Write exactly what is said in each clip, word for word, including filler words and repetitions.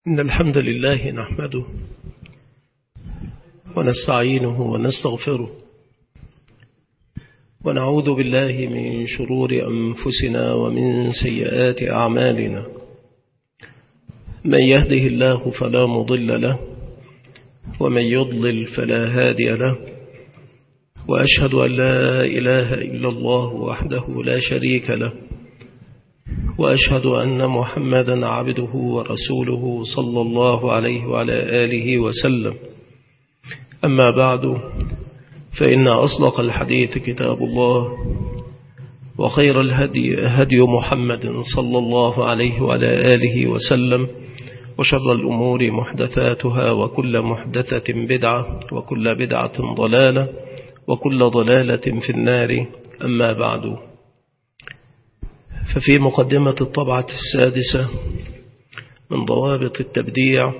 إن الحمد لله نحمده ونستعينه ونستغفره ونعوذ بالله من شرور أنفسنا ومن سيئات أعمالنا. من يهده الله فلا مضل له ومن يضلل فلا هادي له، وأشهد أن لا إله إلا الله وحده لا شريك له، وأشهد أن محمدا عبده ورسوله صلى الله عليه وعلى آله وسلم. أما بعد، فإن أصدق الحديث كتاب الله، وخير الهدي هدي محمد صلى الله عليه وعلى آله وسلم، وشر الأمور محدثاتها، وكل محدثة بدعة، وكل بدعة ضلالة، وكل ضلالة في النار. أما بعد، ففي مقدمة الطبعة السادسة من ضوابط التبديع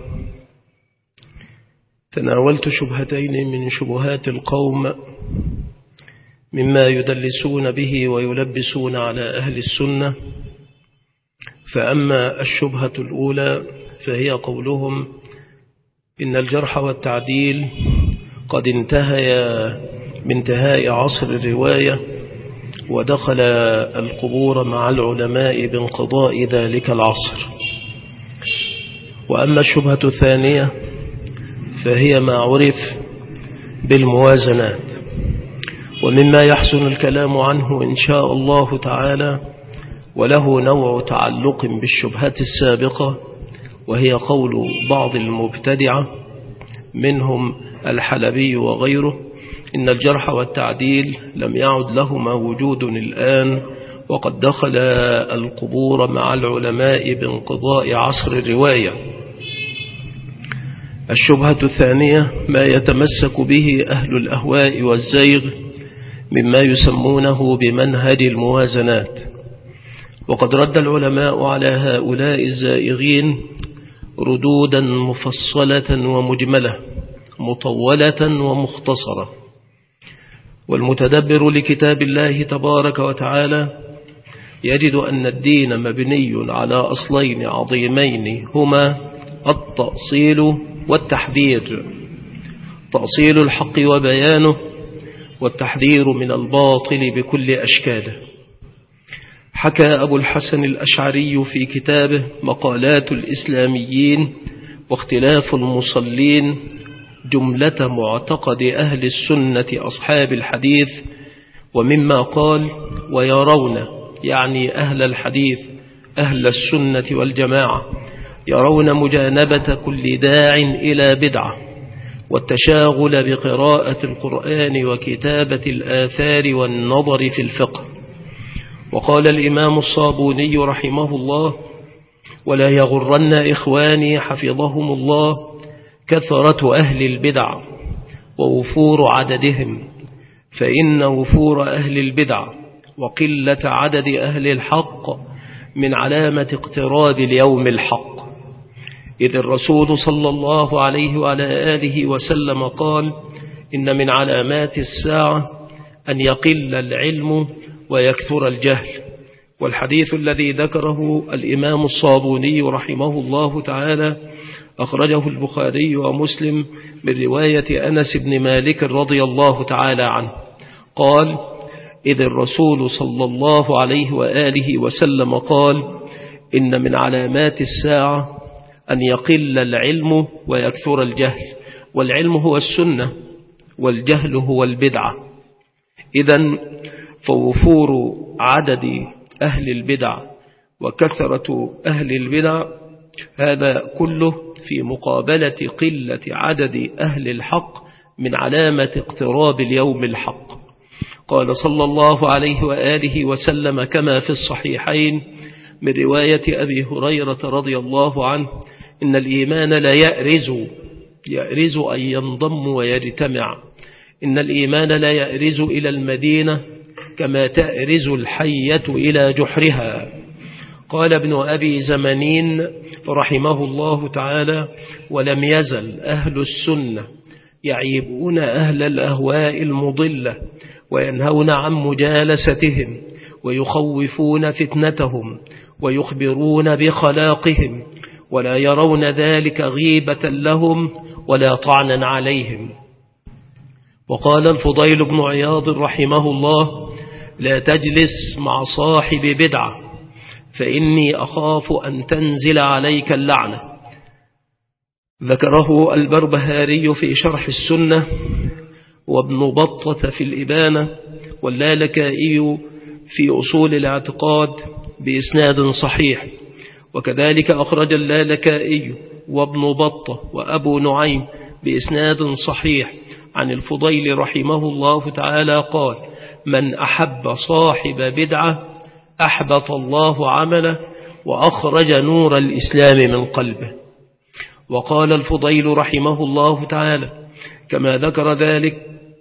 تناولت شبهتين من شبهات القوم مما يدلسون به ويلبسون على أهل السنة. فأما الشبهة الأولى فهي قولهم إن الجرح والتعديل قد انتهى من انتهاء عصر الرواية، ودخل القبور مع العلماء بانقضاء ذلك العصر. وأما الشبهة الثانية فهي ما عرف بالموازنات، ومما يحسن الكلام عنه إن شاء الله تعالى، وله نوع تعلق بالشبهة السابقة، وهي قول بعض المبتدعة منهم الحلبي وغيره إن الجرح والتعديل لم يعد لهما وجود الآن، وقد دخل القبور مع العلماء بانقضاء عصر الرواية. الشبهة الثانية ما يتمسك به أهل الأهواء والزيغ مما يسمونه بمنهج الموازنات، وقد رد العلماء على هؤلاء الزائغين ردودا مفصلة ومجملة، مطولة ومختصرة. والمتدبر لكتاب الله تبارك وتعالى يجد أن الدين مبني على أصلين عظيمين، هما التأصيل والتحذير. تأصيل الحق وبيانه، والتحذير من الباطل بكل أشكاله. حكى أبو الحسن الأشعري في كتابه مقالات الإسلاميين واختلاف المصلين جملة معتقد أهل السنة أصحاب الحديث، ومما قال ويرون، يعني أهل الحديث أهل السنة والجماعة، يرون مجانبة كل داع إلى بدعة، والتشاغل بقراءة القرآن وكتابة الآثار والنظر في الفقه. وقال الإمام الصابوني رحمه الله: ولا يغرن إخواني حفظهم الله كثرة أهل البدع ووفور عددهم، فإن وفور أهل البدع وقلة عدد أهل الحق من علامة اقتراب اليوم الحق. إذ الرسول صلى الله عليه وعلى آله وسلم قال: إن من علامات الساعة أن يقل العلم ويكثر الجهل. والحديث الذي ذكره الإمام الصابوني رحمه الله تعالى أخرجه البخاري ومسلم من رواية أنس بن مالك رضي الله تعالى عنه قال: إذ الرسول صلى الله عليه وآله وسلم قال: إن من علامات الساعة أن يقل العلم ويكثر الجهل. والعلم هو السنة، والجهل هو البدعة. إذن فوفور عدد أهل البدع وكثرة أهل البدع هذا كله في مقابلة قلة عدد أهل الحق من علامة اقتراب اليوم الحق. قال صلى الله عليه وآله وسلم كما في الصحيحين من رواية أبي هريرة رضي الله عنه: إن الإيمان لا يأرز يأرز أن ينضم ويجتمع. إن الإيمان لا يأرز إلى المدينة كما تأرز الحية إلى جحرها. قال ابن أبي زمنين رحمه الله تعالى: ولم يزل أهل السنة يعيبون أهل الأهواء المضلة، وينهون عن مجالستهم، ويخوفون فتنتهم، ويخبرون بخلاقهم، ولا يرون ذلك غيبة لهم ولا طعنا عليهم. وقال الفضيل بن عياض رحمه الله: لا تجلس مع صاحب بدعة فإني أخاف أن تنزل عليك اللعنة. ذكره البربهاري في شرح السنة، وابن بطة في الإبانة، واللالكائي في أصول الاعتقاد بإسناد صحيح. وكذلك أخرج اللالكائي وابن بطة وأبو نعيم بإسناد صحيح عن الفضيل رحمه الله تعالى قال: من أحب صاحب بدعة أحبط الله عمله وأخرج نور الإسلام من قلبه. وقال الفضيل رحمه الله تعالى كما ذكر ذلك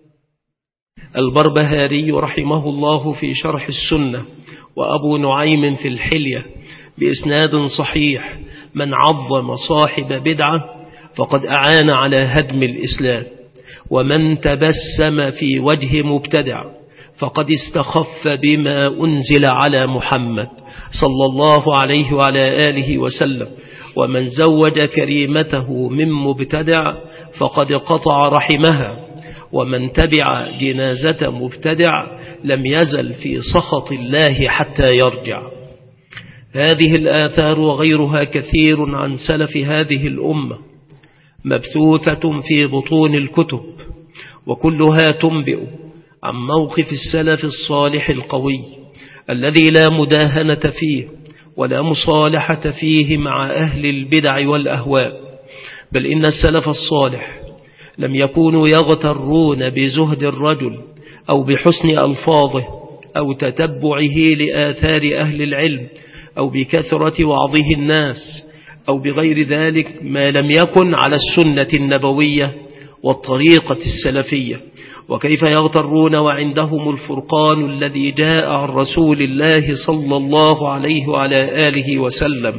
البربهاري رحمه الله في شرح السنة، وأبو نعيم في الحلية بإسناد صحيح: من عظم صاحب بدعة فقد أعان على هدم الإسلام، ومن تبسم في وجه مبتدع فقد استخف بما أنزل على محمد صلى الله عليه وعلى آله وسلم، ومن زوج كريمته من مبتدع فقد قطع رحمها، ومن تبع جنازة مبتدع لم يزل في سخط الله حتى يرجع. هذه الآثار وغيرها كثير عن سلف هذه الأمة مبثوثة في بطون الكتب، وكلها تنبئ عن موقف السلف الصالح القوي الذي لا مداهنة فيه ولا مصالحة فيه مع أهل البدع والأهواء، بل إن السلف الصالح لم يكونوا يغترون بزهد الرجل أو بحسن ألفاظه أو تتبعه لآثار أهل العلم أو بكثرة وعظه الناس أو بغير ذلك ما لم يكن على السنة النبوية والطريقة السلفية. وكيف يغترون وعندهم الفرقان الذي جاء عن رسول الله صلى الله عليه وعلى آله وسلم.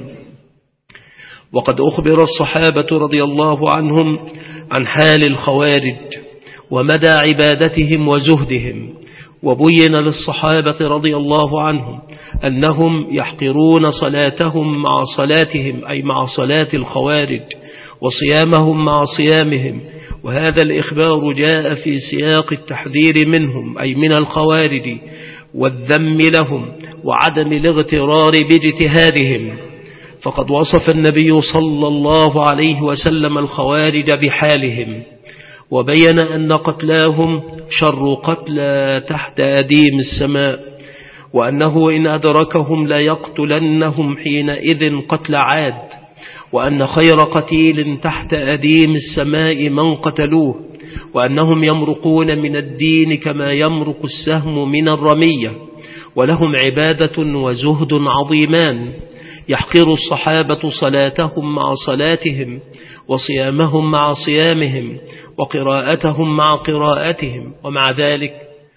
وقد أخبر الصحابة رضي الله عنهم عن حال الخوارج ومدى عبادتهم وزهدهم، وبين للصحابة رضي الله عنهم أنهم يحقرون صلاتهم مع صلاتهم، أي مع صلاة الخوارج، وصيامهم مع صيامهم. وهذا الإخبار جاء في سياق التحذير منهم، أي من الخوارج، والذم لهم وعدم الاغترار باجتهادهم. فقد وصف النبي صلى الله عليه وسلم الخوارج بحالهم، وبين أن قتلاهم شر قتلى تحت أديم السماء، وأنه إن أدركهم لا يقتلنهم حينئذ قتل عاد، وأن خير قتيل تحت أديم السماء من قتلوه، وأنهم يمرقون من الدين كما يمرق السهم من الرمية، ولهم عبادة وزهد عظيمان. يحقر الصحابة صلاتهم مع صلاتهم، وصيامهم مع صيامهم، وقراءتهم مع قراءتهم، ومع ذلك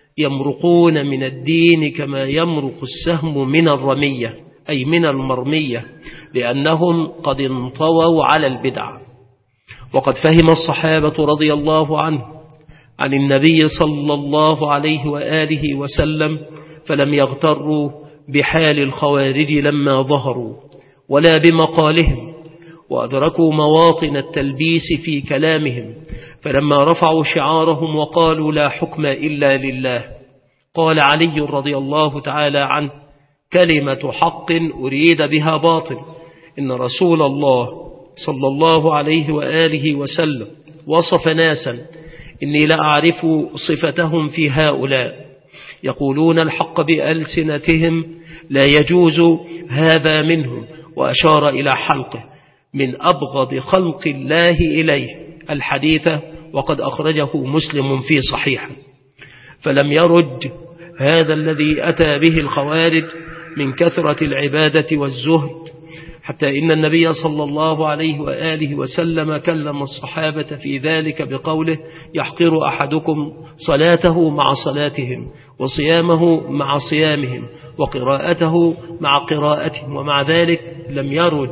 يمرقون من الدين كما يمرق السهم من الرمية، أي من المرمية، لأنهم قد انطووا على البدع. وقد فهم الصحابة رضي الله عنه عن النبي صلى الله عليه وآله وسلم، فلم يغتروا بحال الخوارج لما ظهروا ولا بمقالهم، وأدركوا مواطن التلبيس في كلامهم، فلما رفعوا شعارهم وقالوا لا حكم إلا لله، قال علي رضي الله تعالى عنه: كلمة حق أريد بها باطل. إن رسول الله صلى الله عليه وآله وسلم وصف ناسا إني لا أعرف صفتهم في هؤلاء، يقولون الحق بألسنتهم لا يجوز هذا منهم، وأشار إلى حلقه: من أبغض خلق الله إليه الحديث، وقد أخرجه مسلم في صحيحه. فلم يرج هذا الذي أتى به الخوارج من كثرة العبادة والزهد، حتى إن النبي صلى الله عليه وآله وسلم كلم الصحابة في ذلك بقوله: يحقر أحدكم صلاته مع صلاتهم، وصيامه مع صيامهم، وقراءته مع قراءتهم، ومع ذلك لم يرج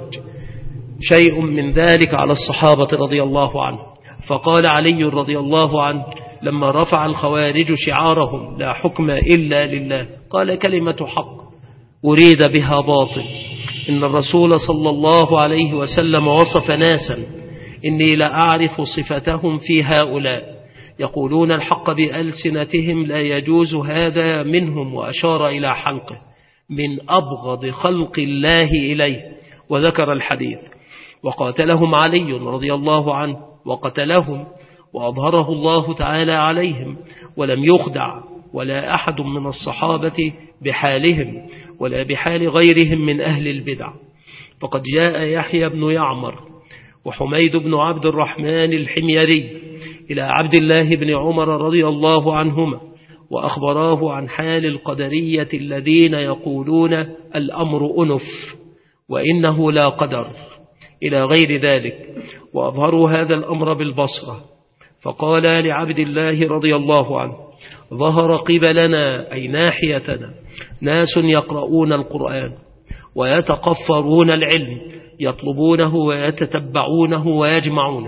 شيء من ذلك على الصحابة رضي الله عنه. فقال علي رضي الله عنه لما رفع الخوارج شعارهم لا حكم إلا لله، قال: كلمة حق أريد بها باطل. إن الرسول صلى الله عليه وسلم وصف ناسا إني لأعرف صفتهم في هؤلاء يقولون الحق بألسنتهم لا يجوز هذا منهم، وأشار إلى حلقه من أبغض خلق الله إليه، وذكر الحديث. وقاتلهم علي رضي الله عنه وقتلهم وأظهره الله تعالى عليهم، ولم يخدع ولا أحد من الصحابة بحالهم ولا بحال غيرهم من أهل البدع. فقد جاء يحيى بن يعمر وحميد بن عبد الرحمن الحميري إلى عبد الله بن عمر رضي الله عنهما وأخبراه عن حال القدرية الذين يقولون الأمر أنف وإنه لا قدر إلى غير ذلك، وأظهروا هذا الأمر بالبصرة. فقال لعبد الله رضي الله عنه: ظهر قبلنا أي ناحيتنا ناس يقرؤون القرآن ويتقفرون العلم، يطلبونه ويتتبعونه ويجمعونه.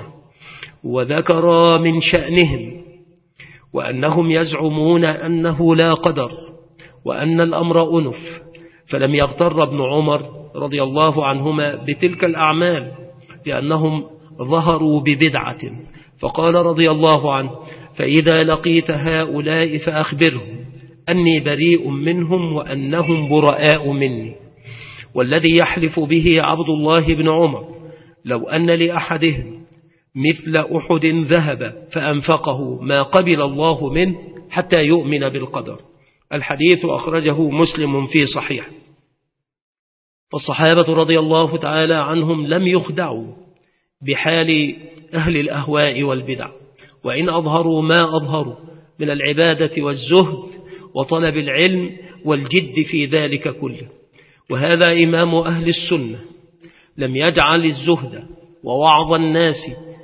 وذكر من شأنهم وأنهم يزعمون أنه لا قدر وأن الأمر أنف، فلم يغتر ابن عمر رضي الله عنهما بتلك الأعمال لأنهم ظهروا ببدعة. فقال رضي الله عنه: فإذا لقيت هؤلاء فأخبرهم أني بريء منهم وأنهم براء مني. والذي يحلف به عبد الله بن عمر لو أن لأحدهم مثل أحد ذهب فأنفقه ما قبل الله منه حتى يؤمن بالقدر. الحديث أخرجه مسلم في صحيح. فالصحابة رضي الله تعالى عنهم لم يخدعوا بحال أهل الأهواء والبدع، وإن أظهروا ما أظهروا من العبادة والزهد وطلب العلم والجد في ذلك كله. وهذا إمام أهل السنة لم يجعل الزهد ووعظ الناس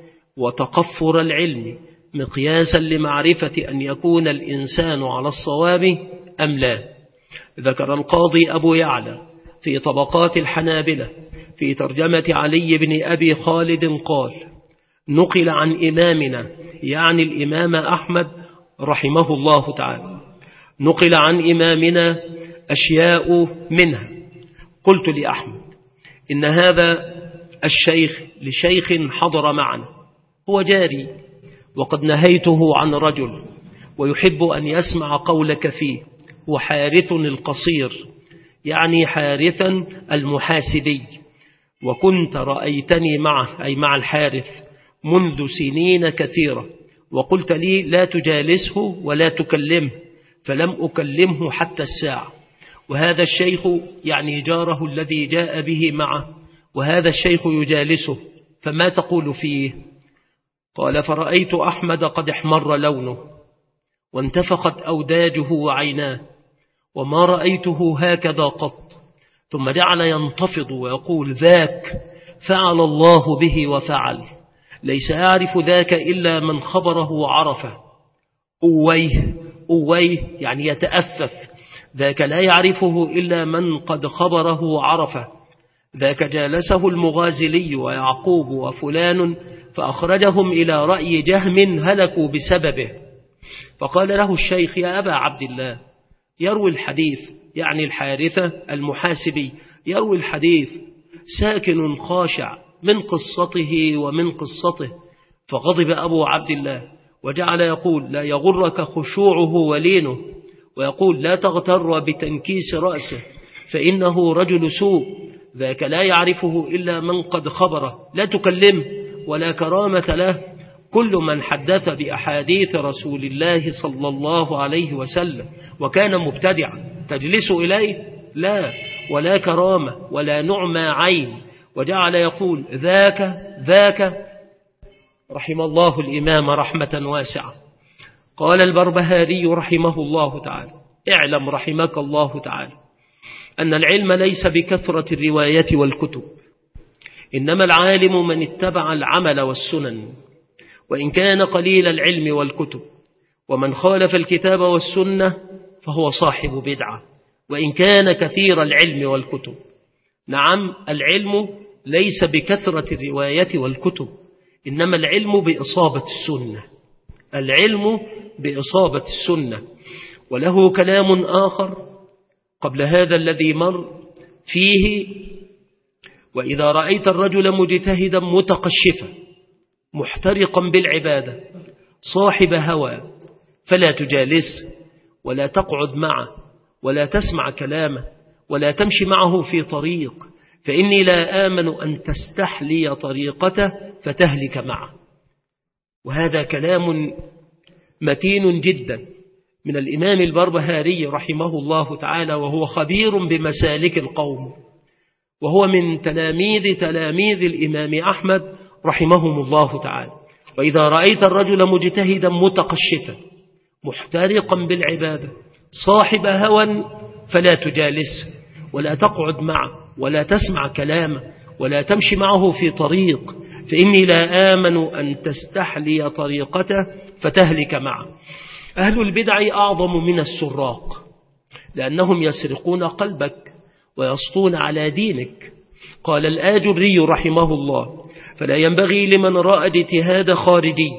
وتقفر العلم مقياسا لمعرفة أن يكون الإنسان على الصواب أم لا. ذكر القاضي أبو يعلى في طبقات الحنابلة في ترجمة علي بن أبي خالد قال: نقل عن إمامنا يعني الإمام أحمد رحمه الله تعالى، نقل عن إمامنا أشياء منها. قلت لأحمد: إن هذا الشيخ لشيخ حضر معنا هو جاري، وقد نهيته عن رجل ويحب أن يسمع قولك فيه، هو حارث القصير يعني حارثا المحاسبي، وكنت رأيتني معه أي مع الحارث منذ سنين كثيرة، وقلت لي لا تجالسه ولا تكلمه، فلم أكلمه حتى الساعة. وهذا الشيخ يعني جاره الذي جاء به معه، وهذا الشيخ يجالسه، فما تقول فيه؟ قال: فرأيت أحمد قد احمر لونه وانتفخت أوداجه وعيناه، وما رأيته هكذا قط. ثم جعل ينتفض ويقول: ذاك فعل الله به وفعل، ليس يعرف ذاك إلا من خبره وعرفه. أويه أويه يعني يتأفف، ذاك لا يعرفه إلا من قد خبره وعرفه. ذاك جالسه المغازلي ويعقوب وفلان فأخرجهم إلى رأي جهم هلكوا بسببه. فقال له الشيخ: يا أبا عبد الله، يروي الحديث يعني الحارثة المحاسبي يروي الحديث ساكن خاشع من قصته ومن قصته. فغضب أبو عبد الله وجعل يقول: لا يغرك خشوعه ولينه، ويقول: لا تغتر بتنكيس رأسه فإنه رجل سوء، ذاك لا يعرفه إلا من قد خبره، لا تكلمه ولا كرامة له. كل من حدث بأحاديث رسول الله صلى الله عليه وسلم وكان مبتدعا تجلس إليه؟ لا، ولا كرامة ولا نعمى عين. وجعل يقول: ذاك ذاك رحم الله الإمام رحمة واسعة. قال البربهاري رحمه الله تعالى: اعلم رحمك الله تعالى أن العلم ليس بكثرة الروايات والكتب، إنما العالم من اتبع العمل والسنن، وإن كان قليل العلم والكتب. ومن خالف الكتاب والسنة فهو صاحب بدعة، وإن كان كثير العلم والكتب. نعم، العلم ليس بكثرة الروايات والكتب، إنما العلم بإصابة السنة، العلم بإصابة السنة. وله كلام آخر قبل هذا الذي مر فيه وإذا رأيت الرجل مجتهدا متقشفا محترقا بالعبادة صاحب هوى فلا تجالس ولا تقعد معه ولا تسمع كلامه ولا تمشي معه في طريق، فإني لا آمن أن تستحلي طريقته فتهلك معه. وهذا كلام متين جدا من الإمام البربهاري رحمه الله تعالى، وهو خبير بمسالك القوم، وهو من تلاميذ تلاميذ الإمام أحمد رحمهم الله تعالى. وإذا رأيت الرجل مجتهدا متقشفا محترقا بالعبادة صاحب هوى فلا تجالسه ولا تقعد معه ولا تسمع كلامه ولا تمشي معه في طريق، فإني لا آمن أن تستحلي طريقته فتهلك معه. أهل البدع أعظم من السراق، لأنهم يسرقون قلبك ويسطون على دينك. قال الآجري رحمه الله: فلا ينبغي لمن رأى اجتهاد خارجي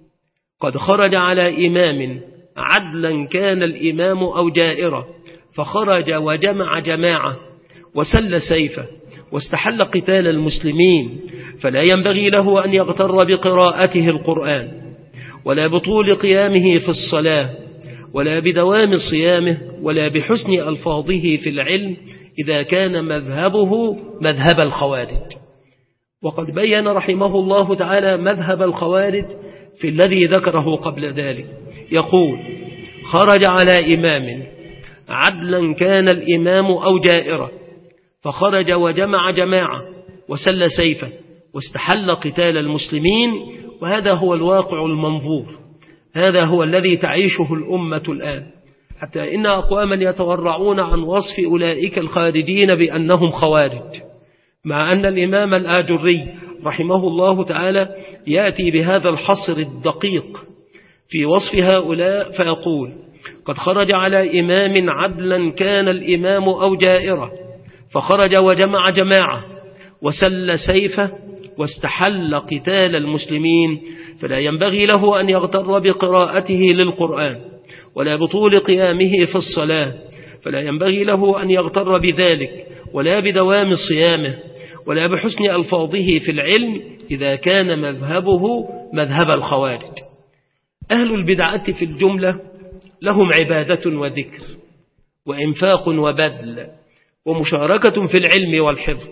قد خرج على إمام عدلا كان الإمام أو جائرة فخرج وجمع جماعة وسل سيفه واستحل قتال المسلمين، فلا ينبغي له أن يغتر بقراءته القرآن ولا بطول قيامه في الصلاة ولا بدوام صيامه ولا بحسن ألفاظه في العلم إذا كان مذهبه مذهب الخوارج. وقد بين رحمه الله تعالى مذهب الخوارج في الذي ذكره قبل ذلك، يقول: خرج على إمام عدلا كان الإمام أو جائرة فخرج وجمع جماعة وسل سيفه واستحل قتال المسلمين. وهذا هو الواقع المنظور، هذا هو الذي تعيشه الأمة الآن، حتى إن أقواما يتورعون عن وصف أولئك الخارجين بأنهم خوارج، مع أن الإمام الآجري رحمه الله تعالى يأتي بهذا الحصر الدقيق في وصف هؤلاء فيقول: قد خرج على إمام عدلا كان الإمام أو جائرة فخرج وجمع جماعة وسل سيفه واستحل قتال المسلمين، فلا ينبغي له أن يغتر بقراءته للقرآن ولا بطول قيامه في الصلاة، فلا ينبغي له أن يغتر بذلك ولا بدوام صيامه ولا بحسن ألفاظه في العلم إذا كان مذهبه مذهب الخوارج. أهل البدعة في الجملة لهم عبادة وذكر وإنفاق وبذل ومشاركة في العلم والحفظ،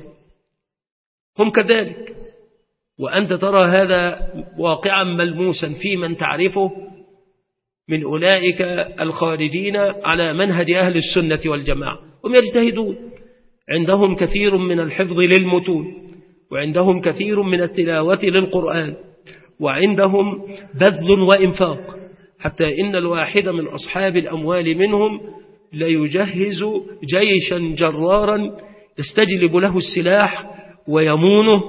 هم كذلك، وأنت ترى هذا واقعا ملموسا في من تعرفه من أولئك الخارجين على منهج أهل السنة والجماعة. هم يجتهدون، عندهم كثير من الحفظ للمتون وعندهم كثير من التلاوة للقرآن وعندهم بذل وإنفاق، حتى إن الواحد من أصحاب الأموال منهم ليجهز جيشا جرارا يستجلب له السلاح ويمونه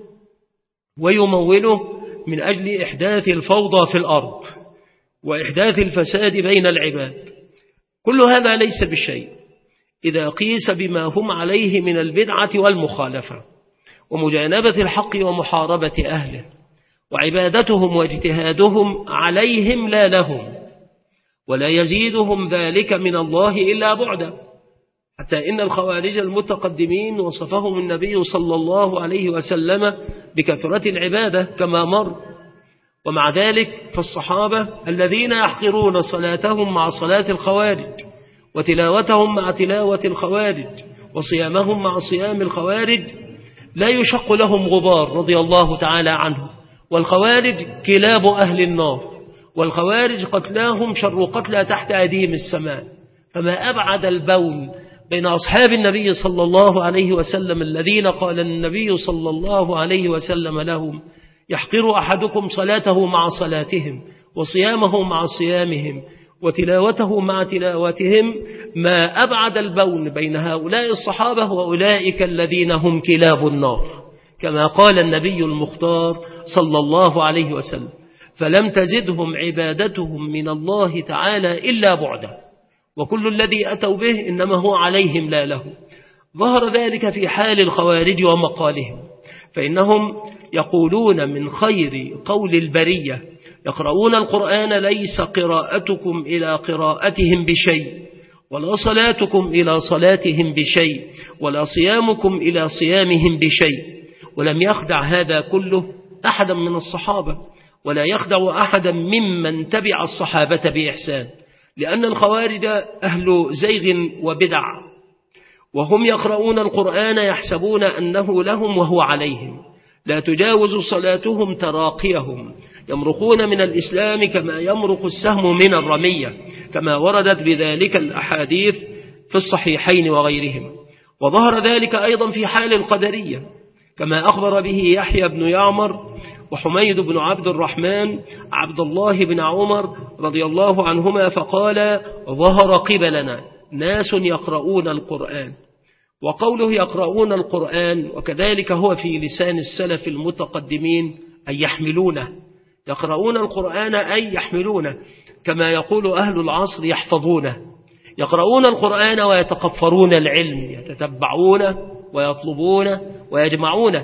ويموله من أجل إحداث الفوضى في الأرض وإحداث الفساد بين العباد. كل هذا ليس بالشيء إذا قيس بما هم عليه من البدعة والمخالفة ومجانبة الحق ومحاربة أهله، وعبادتهم واجتهادهم عليهم لا لهم، ولا يزيدهم ذلك من الله إلا بعدا، حتى إن الخوارج المتقدمين وصفهم النبي صلى الله عليه وسلم بكثرة العبادة كما مر. ومع ذلك فالصحابة الذين يحقرون صلاتهم مع صلاة الخوارج وتلاوتهم مع تلاوة الخوارج وصيامهم مع صيام الخوارج لا يشق لهم غبار رضي الله تعالى عنه. والخوارج كلاب أهل النار، والخوارج قتلاهم شر قتلى تحت أديم السماء. فما أبعد البون بين أصحاب النبي صلى الله عليه وسلم الذين قال النبي صلى الله عليه وسلم لهم: يحقر أحدكم صلاته مع صلاتهم وصيامه مع صيامهم وتلاوته مع تلاوتهم. ما أبعد البون بين هؤلاء الصحابة وأولئك الذين هم كلاب النار، كما قال النبي المختار صلى الله عليه وسلم: فلم تزدهم عبادتهم من الله تعالى إلا بعدا، وكل الذي أتوا به إنما هو عليهم لا له. ظهر ذلك في حال الخوارج ومقالهم، فإنهم يقولون من خير قول البرية: يقرؤون القرآن ليس قراءتكم إلى قراءتهم بشيء، ولا صلاتكم إلى صلاتهم بشيء ولا صيامكم إلى صيامهم بشيء. ولم يخدع هذا كله أحدا من الصحابة ولا يخدع أحدا ممن تبع الصحابة بإحسان، لأن الخوارج أهل زيغ وبدع، وهم يقرؤون القرآن يحسبون أنه لهم وهو عليهم، لا تجاوز صلاتهم تراقيهم، يمرقون من الإسلام كما يمرق السهم من الرمية، كما وردت بذلك الأحاديث في الصحيحين وغيرهم. وظهر ذلك أيضا في حال القدرية، كما أخبر به يحيى بن يعمر وحميد بن عبد الرحمن عبد الله بن عمر رضي الله عنهما، فقال: ظهر قبلنا ناس يقرؤون القرآن. وقوله يقرؤون القرآن وكذلك هو في لسان السلف المتقدمين أي يحملونه، يقرؤون القرآن أي يحملونه، كما يقول أهل العصر يحفظونه، يقرؤون القرآن ويتقفرون العلم، يتتبعونه ويطلبونه ويجمعونه،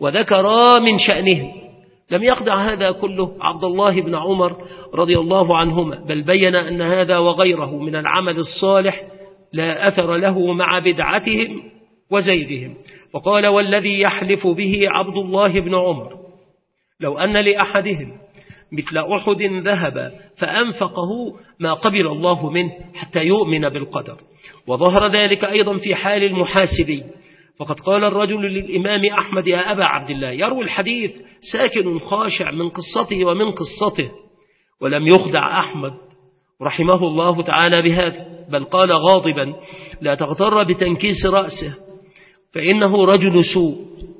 وذكر من شأنهم. لم يخدع هذا كله عبد الله بن عمر رضي الله عنهما، بل بين أن هذا وغيره من العمل الصالح لا أثر له مع بدعتهم وزيدهم. وقال: والذي يحلف به عبد الله بن عمر لو أن لأحدهم مثل أحد ذهب فأنفقه ما قبل الله منه حتى يؤمن بالقدر. وظهر ذلك أيضا في حال المحاسبي، فقد قال الرجل للإمام أحمد: يا أبا عبد الله، يروي الحديث ساكن خاشع من قصته ومن قصته. ولم يخدع أحمد رحمه الله تعالى بهذا، بل قال غاضبا: لا تغتر بتنكيس رأسه فإنه رجل سوء،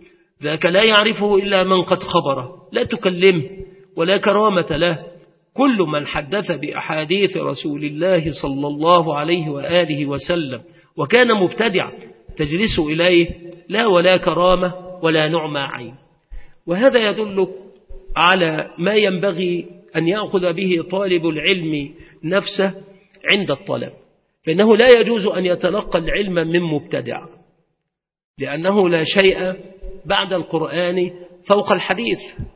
ذاك لا يعرفه إلا من قد خبره، لا تكلمه ولا كرامة له. كل من حدث بأحاديث رسول الله صلى الله عليه وآله وسلم وكان مبتدع تجلس إليه لا ولا كرامة ولا نعمى عين. وهذا يدل على ما ينبغي أن يأخذ به طالب العلم نفسه عند الطلب، فإنه لا يجوز أن يتلقى العلم من مبتدع، لأنه لا شيء بعد القرآن فوق الحديث.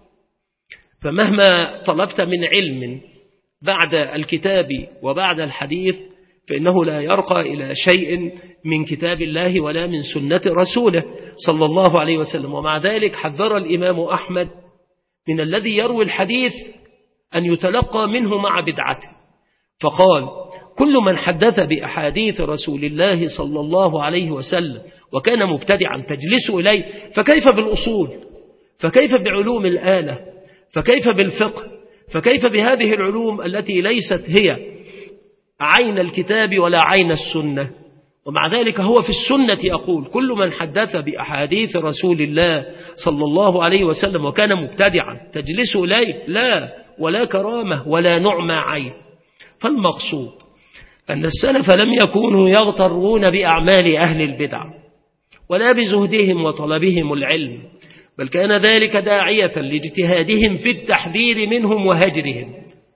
فمهما طلبت من علم بعد الكتاب وبعد الحديث فإنه لا يرقى إلى شيء من كتاب الله ولا من سنة رسوله صلى الله عليه وسلم. ومع ذلك حذر الإمام أحمد من الذي يروي الحديث أن يتلقى منه مع بدعته، فقال: كل من حدث بأحاديث رسول الله صلى الله عليه وسلم وكان مبتدعا تجلس إليه، فكيف بالأصول؟ فكيف بعلوم الآلة؟ فكيف بالفقه؟ فكيف بهذه العلوم التي ليست هي عين الكتاب ولا عين السنة؟ ومع ذلك هو في السنة يقول: كل من حدث بأحاديث رسول الله صلى الله عليه وسلم وكان مبتدعا تجلس إليه لا ولا كرامة ولا نعمى عين. فالمقصود أن السلف لم يكونوا يغترون بأعمال أهل البدع ولا بزهدهم وطلبهم العلم، بل كان ذلك داعية لاجتهادهم في التحذير منهم وهجرهم،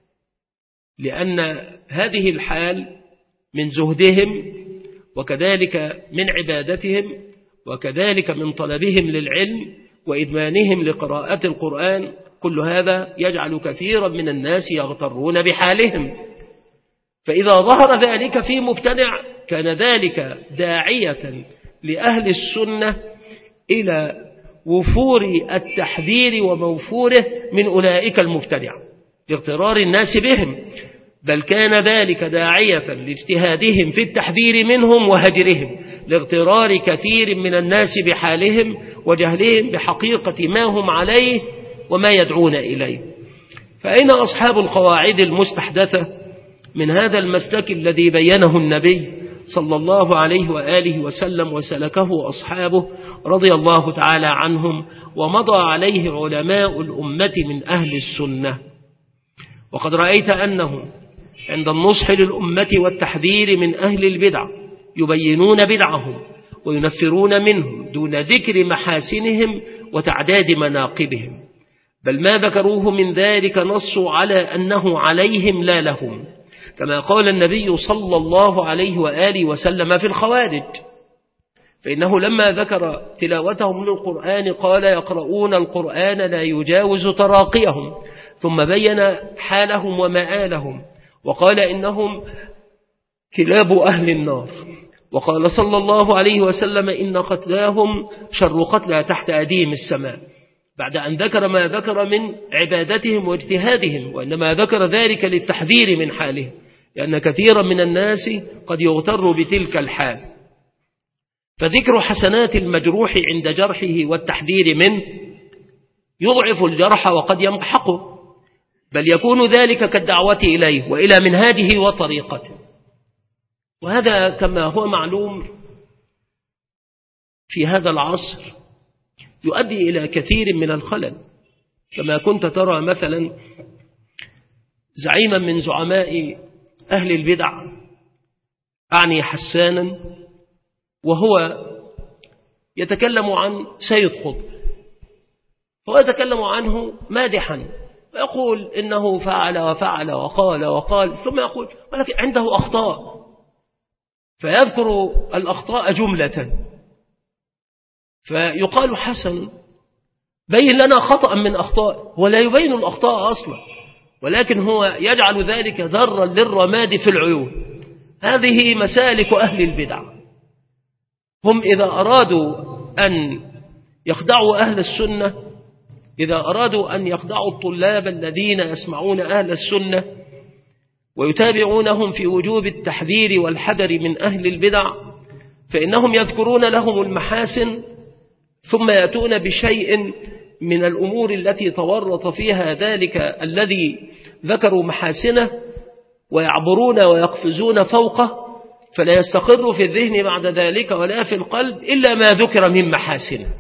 لأن هذه الحال من زهدهم وكذلك من عبادتهم وكذلك من طلبهم للعلم وإدمانهم لقراءة القرآن، كل هذا يجعل كثيرا من الناس يغترون بحالهم. فإذا ظهر ذلك في مبتدع كان ذلك داعية لأهل السنة إلى وفور التحذير وموفوره من أولئك المبتدع لاغترار الناس بهم، بل كان ذلك داعية لاجتهادهم في التحذير منهم وهجرهم لاغترار كثير من الناس بحالهم وجهلهم بحقيقة ما هم عليه وما يدعون إليه. فأين أصحاب القواعد المستحدثة من هذا المسلك الذي بينه النبي صلى الله عليه وآله وسلم وسلكه أصحابه رضي الله تعالى عنهم ومضى عليه علماء الأمة من أهل السنة؟ وقد رأيت أنه عند النصح للأمة والتحذير من أهل البدع يبينون بدعهم وينفرون منهم دون ذكر محاسنهم وتعداد مناقبهم، بل ما ذكروه من ذلك نصوا على أنه عليهم لا لهم، كما قال النبي صلى الله عليه وآله وسلم في الخوارج، فإنه لما ذكر تلاوتهم للقرآن قال: يقرؤون القرآن لا يجاوز تراقيهم، ثم بين حالهم ومآلهم وقال إنهم كلاب أهل النار. وقال صلى الله عليه وسلم إن قتلاهم شر قتلى تحت أديم السماء، بعد أن ذكر ما ذكر من عبادتهم واجتهادهم، وإنما ذكر ذلك للتحذير من حالهم، لأن كثيرا من الناس قد يغتر بتلك الحال. فذكر حسنات المجروح عند جرحه والتحذير منه يضعف الجرح وقد يمحقه، بل يكون ذلك كالدعوة إليه وإلى منهاجه وطريقته. وهذا كما هو معلوم في هذا العصر يؤدي إلى كثير من الخلل، كما كنت ترى مثلا زعيما من زعماء أهل البدع أعني حسانا وهو يتكلم عن سيد قطب، هو يتكلم عنه مادحا ويقول إنه فعل وفعل وقال وقال، ثم يقول ولكن عنده أخطاء، فيذكر الأخطاء جملة، فيقال حسن بين لنا خطأ من أخطاء، ولا يبين الأخطاء أصلا، ولكن هو يجعل ذلك ذرا للرماد في العيون. هذه مسالك أهل البدع، هم إذا أرادوا أن يخدعوا أهل السنة، إذا أرادوا أن يخدعوا الطلاب الذين يسمعون أهل السنة ويتابعونهم في وجوب التحذير والحذر من أهل البدع، فإنهم يذكرون لهم المحاسن ثم يأتون بشيء من الأمور التي تورط فيها ذلك الذي ذكروا محاسنه ويعبرون ويقفزون فوقه، فلا يستقر في الذهن بعد ذلك ولا في القلب إلا ما ذكر من محاسنه.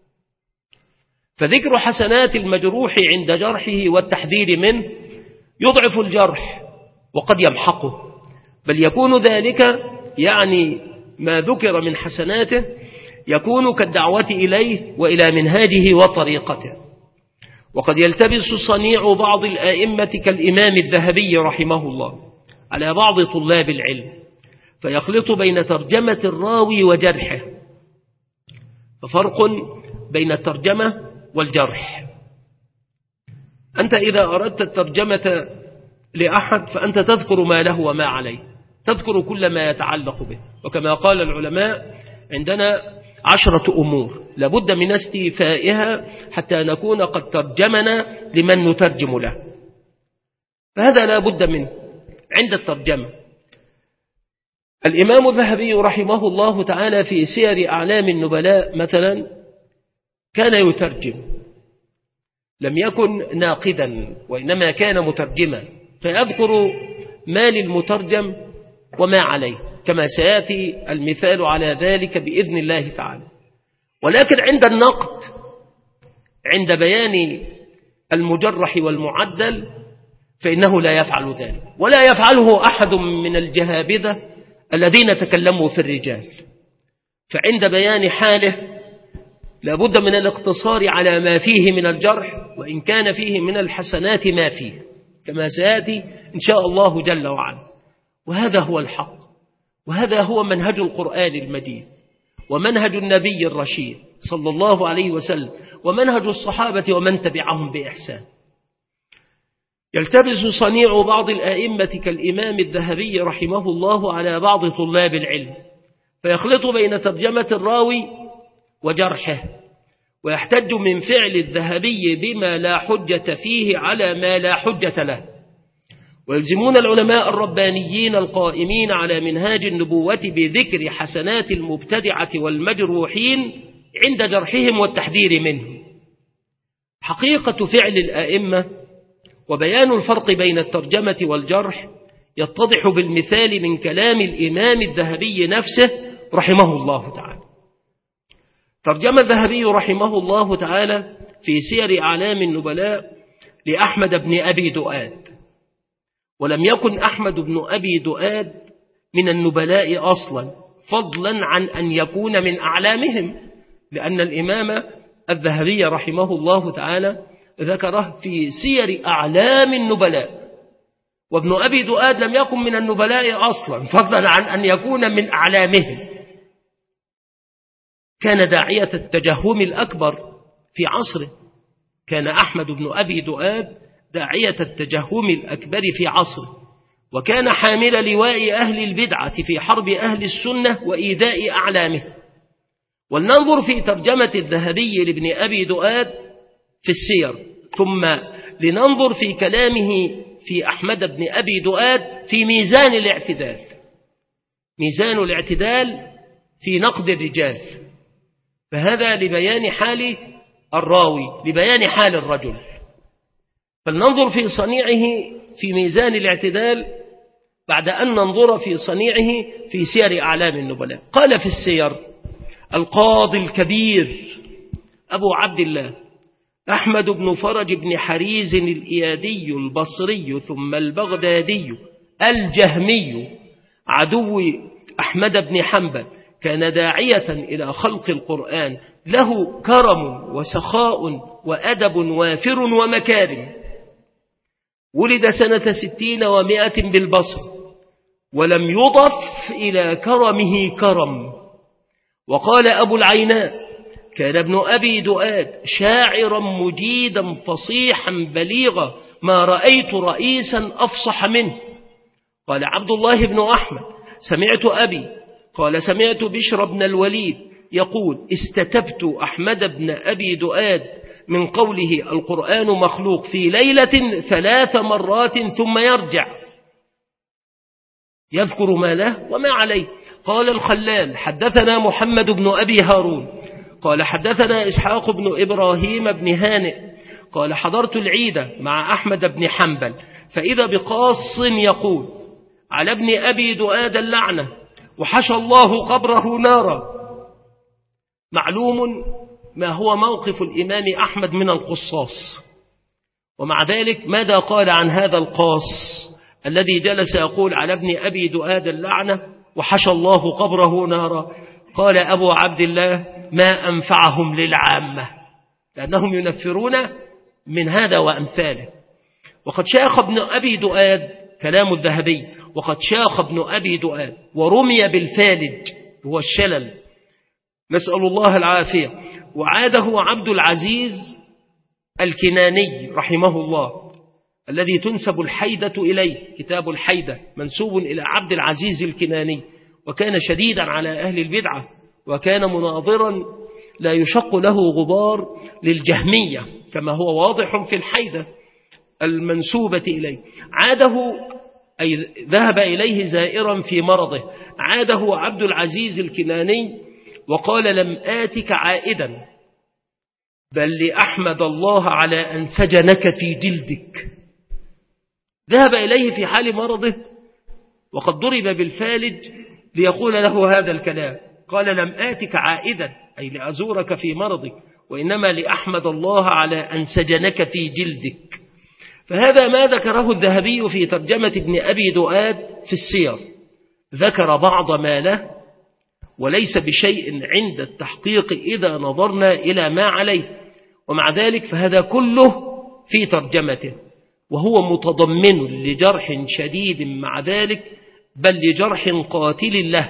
فذكر حسنات المجروح عند جرحه والتحذير منه يضعف الجرح وقد يمحقه، بل يكون ذلك يعني ما ذكر من حسناته يكون كالدعوة إليه وإلى منهاجه وطريقته. وقد يلتبس صنيع بعض الآئمة كالإمام الذهبي رحمه الله على بعض طلاب العلم، فيخلط بين ترجمة الراوي وجرحه، ففرق بين الترجمة والجرح. أنت إذا أردت الترجمة لأحد فأنت تذكر ما له وما عليه، تذكر كل ما يتعلق به، وكما قال العلماء عندنا عشرة أمور لابد من استيفائها حتى نكون قد ترجمنا لمن نترجم له، فهذا لا بد منه عند الترجمة. الإمام الذهبي رحمه الله تعالى في سير أعلام النبلاء مثلا كان يترجم، لم يكن ناقدا وإنما كان مترجما، فيذكر ما للمترجم وما عليه، كما سيأتي المثال على ذلك بإذن الله تعالى. ولكن عند النقد، عند بيان المجرح والمعدل، فإنه لا يفعل ذلك، ولا يفعله أحد من الجهابذة الذين تكلموا في الرجال. فعند بيان حاله لابد من الاقتصار على ما فيه من الجرح، وإن كان فيه من الحسنات ما فيه، كما سيأتي إن شاء الله جل وعلا. وهذا هو الحق، وهذا هو منهج القرآن المجيد، ومنهج النبي الرشيد صلى الله عليه وسلم، ومنهج الصحابة ومن تبعهم بإحسان. يلتبس صنيع بعض الآئمة كالإمام الذهبي رحمه الله على بعض طلاب العلم، فيخلط بين ترجمة الراوي وجرحه، ويحتج من فعل الذهبي بما لا حجة فيه على ما لا حجة له، ويلزمون العلماء الربانيين القائمين على منهاج النبوة بذكر حسنات المبتدعة والمجروحين عند جرحهم والتحذير منه. حقيقة فعل الآئمة وبيان الفرق بين الترجمة والجرح يتضح بالمثال من كلام الإمام الذهبي نفسه رحمه الله تعالى. ترجم الذهبي رحمه الله تعالى في سير أعلام النبلاء لأحمد بن أبي دؤاد، ولم يكن أحمد بن أبي دؤاد من النبلاء أصلا، فضلا عن أن يكون من أعلامهم، لأن الإمام الذهبي رحمه الله تعالى ذكره في سير أعلام النبلاء، وابن أبي دؤاد لم يكن من النبلاء أصلا، فضلا عن أن يكون من أعلامهم. كان داعية التجهم الأكبر في عصره، كان أحمد بن أبي دؤاد داعية التجهم الأكبر في عصره، وكان حامل لواء أهل البدعة في حرب أهل السنة وإيذاء أعلامه. ولننظر في ترجمة الذهبي لابن أبي دؤاد في السير، ثم لننظر في كلامه في أحمد بن أبي دؤاد في ميزان الاعتدال، ميزان الاعتدال في نقد الرجال، فهذا لبيان حال الراوي، لبيان حال الرجل. فلننظر في صنيعه في ميزان الاعتدال بعد أن ننظر في صنيعه في سير أعلام النبلاء. قال في السير القاضي الكبير أبو عبد الله أحمد بن فرج بن حريز الإيادي البصري ثم البغدادي الجهمي عدو أحمد بن حنبل، كان داعية إلى خلق القرآن، له كرم وسخاء وأدب وافر ومكارم. ولد سنة ستين ومائة بالبصر، ولم يضف إلى كرمه كرم. وقال أبو العيناء كان ابن أبي دؤاد شاعرا مجيدا فصيحا بليغا، ما رأيت رئيسا أفصح منه. قال عبد الله بن أحمد سمعت أبي قال سمعت بشر بن الوليد يقول استتبت أحمد بن أبي دؤاد من قوله القرآن مخلوق في ليلة ثلاث مرات ثم يرجع يذكر ما له وما عليه. قال الخلال حدثنا محمد بن أبي هارون قال حدثنا إسحاق بن إبراهيم بن هانئ قال حضرت العيد مع أحمد بن حنبل فإذا بقاص يقول على ابن أبي دؤاد اللعنة وحشى الله قبره نارا. معلوم ما هو موقف الإمام أحمد من القصاص، ومع ذلك ماذا قال عن هذا القاص الذي جلس يقول على ابن أبي دؤاد اللعنة وحشى الله قبره نارا؟ قال أبو عبد الله ما أنفعهم للعامة، لأنهم ينفرون من هذا وأمثاله. وقد شاخ ابن أبي دؤاد كلام الذهبي، وقد شاخ ابن أبي دؤاد ورمي بالفالج هو الشلل، نسأل الله العافية. وعاده عبد العزيز الكناني رحمه الله الذي تنسب الحيدة إليه، كتاب الحيدة منسوب إلى عبد العزيز الكناني، وكان شديدا على أهل البدعة، وكان مناظرا لا يشق له غبار للجهمية كما هو واضح في الحيدة المنسوبة إليه. عاده أي ذهب إليه زائرا في مرضه، عاده عبد العزيز الكناني وقال لم آتك عائدا بل لأحمد الله على أن سجنك في جلدك. ذهب إليه في حال مرضه وقد ضرب بالفالج ليقول له هذا الكلام، قال لم آتك عائدا أي لأزورك في مرضك، وإنما لأحمد الله على أن سجنك في جلدك. فهذا ما ذكره الذهبي في ترجمة ابن أبي دؤاد في السير، ذكر بعض ما له وليس بشيء عند التحقيق إذا نظرنا إلى ما عليه، ومع ذلك فهذا كله في ترجمته، وهو متضمن لجرح شديد مع ذلك، بل لجرح قاتل له.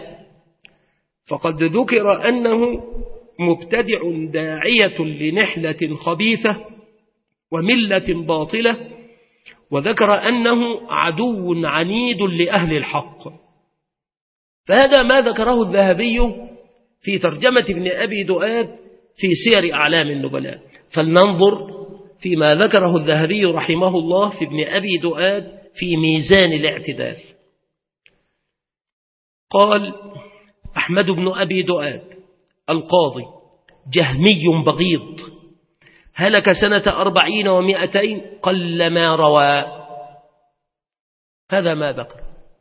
فقد ذكر أنه مبتدع داعية لنحلة خبيثة وملة باطلة، وذكر أنه عدو عنيد لأهل الحق. فهذا ما ذكره الذهبي في ترجمة ابن أبي دؤاد في سير أعلام النبلاء. فلننظر فيما ذكره الذهبي رحمه الله في ابن أبي دؤاد في ميزان الاعتدال. قال أحمد بن أبي دؤاد القاضي جهمي بغيض، هلك سنة أربعين ومائتين، قل ما روى. هذا ما ذكر.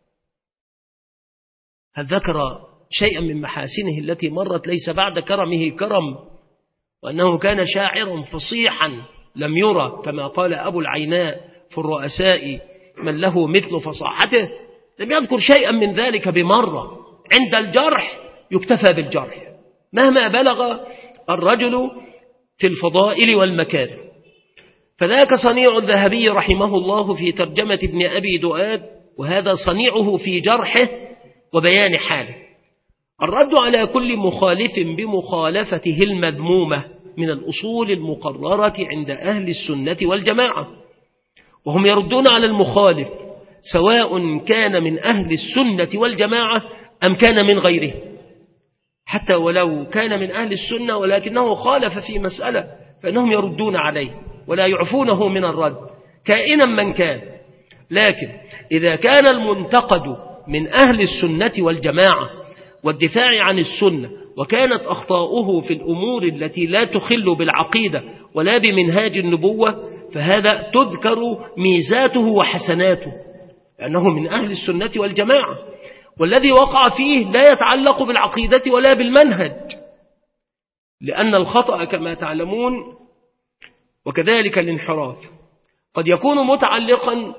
هل ذكر شيئا من محاسنه التي مرت ليس بعد كرمه كرم، وأنه كان شاعرا فصيحا لم يرى كما قال أبو العيناء في الرؤساء من له مثل فصاحته؟ لم يذكر شيئا من ذلك بمرة. عند الجرح يكتفى بالجرح مهما بلغ الرجل في الفضائل والمكارم. فذاك صنيع الذهبي رحمه الله في ترجمة ابن أبي دؤاد، وهذا صنيعه في جرحه وبيان حاله. الرد على كل مخالف بمخالفته المذمومة من الأصول المقررة عند أهل السنة والجماعة، وهم يردون على المخالف سواء كان من أهل السنة والجماعة أم كان من غيره، حتى ولو كان من أهل السنة ولكنه خالف في مسألة فإنهم يردون عليه ولا يعفونه من الرد كائنا من كان. لكن إذا كان المنتقد من أهل السنة والجماعة والدفاع عن السنة وكانت أخطاؤه في الأمور التي لا تخل بالعقيدة ولا بمنهاج النبوة، فهذا تذكر ميزاته وحسناته لأنه من أهل السنة والجماعة، والذي وقع فيه لا يتعلق بالعقيدة ولا بالمنهج، لأن الخطأ كما تعلمون وكذلك الانحراف قد يكون متعلقا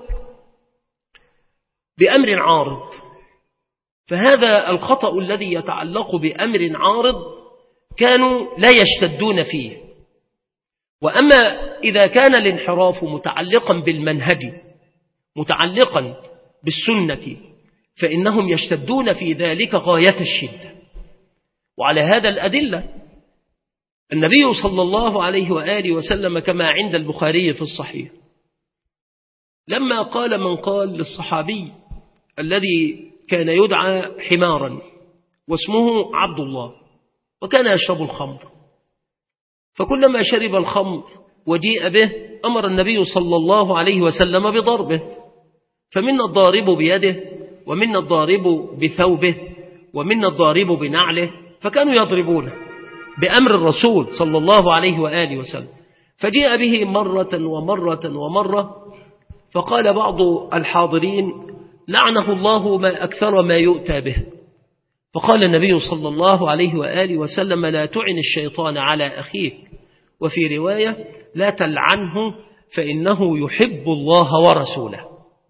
بأمر عارض، فهذا الخطأ الذي يتعلق بأمر عارض كانوا لا يشتدون فيه. وأما إذا كان الانحراف متعلقا بالمنهج متعلقا بالسنة فإنهم يشتدون في ذلك غاية الشدة. وعلى هذا الأدلة النبي صلى الله عليه وآله وسلم كما عند البخاري في الصحيح لما قال من قال للصحابي الذي كان يدعى حمارا واسمه عبد الله وكان يشرب الخمر، فكلما شرب الخمر وجيء به أمر النبي صلى الله عليه وسلم بضربه، فمنا الضارب بيده ومنا الضارب بثوبه ومنا الضارب بنعله، فكانوا يضربونه بأمر الرسول صلى الله عليه وآله وسلم. فجيء به مرة ومرة ومرة، فقال بعض الحاضرين لعنه الله ما أكثر ما يؤتى به، فقال النبي صلى الله عليه وآله وسلم لا تعن الشيطان على أخيك، وفي رواية لا تلعنه فإنه يحب الله ورسوله.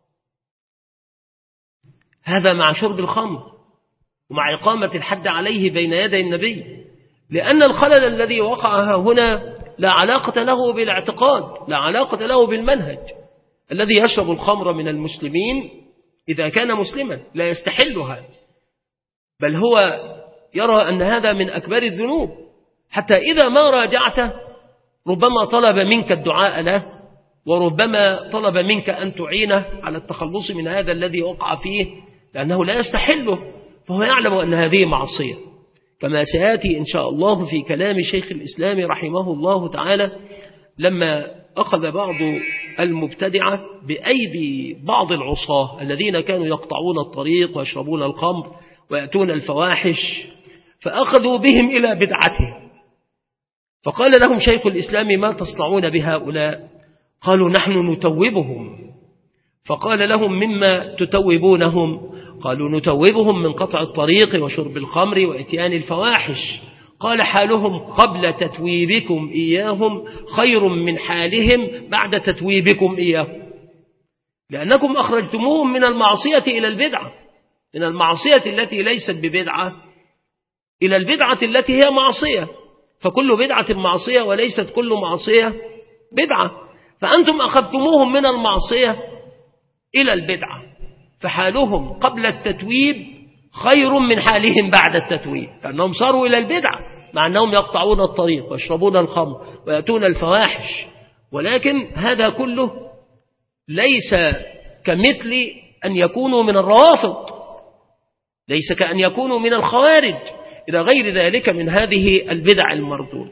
هذا مع شرب الخمر ومع إقامة الحد عليه بين يدي النبي، لأن الخلل الذي وقع هنا لا علاقة له بالاعتقاد، لا علاقة له بالمنهج. الذي يشرب الخمر من المسلمين إذا كان مسلما لا يستحلها، بل هو يرى أن هذا من أكبر الذنوب، حتى إذا ما راجعته ربما طلب منك الدعاء له وربما طلب منك أن تعينه على التخلص من هذا الذي وقع فيه، لأنه لا يستحله، فهو يعلم أن هذه معصية، كما سيأتي إن شاء الله في كلام شيخ الإسلام رحمه الله تعالى لما أخذ بعض المبتدعة بأيدي بعض العصاة الذين كانوا يقطعون الطريق ويشربون الخمر ويأتون الفواحش، فأخذوا بهم إلى بدعته، فقال لهم شيخ الإسلام ما تصنعون بهؤلاء؟ قالوا نحن نتوبهم. فقال لهم مما تتوبونهم؟ قالوا نتوبهم من قطع الطريق وشرب الخمر وإتيان الفواحش. قال حالهم قبل تتويبكم إياهم خير من حالهم بعد تتويبكم إياهم، لأنكم أخرجتموهم من المعصية إلى البدعة، من المعصية التي ليست ببدعة إلى البدعة التي هي معصية، فكل بدعة معصية وليست كل معصية بدعة، فأنتم أخذتموهم من المعصية إلى البدعة، فحالهم قبل التتويب خير من حالهم بعد التتويب، لأنهم صاروا إلى البدعة مع أنهم يقطعون الطريق ويشربون الخمر ويأتون الفواحش. ولكن هذا كله ليس كمثل أن يكونوا من الروافض، ليس كأن يكونوا من الخوارج إلى غير ذلك من هذه البدع المرذولة.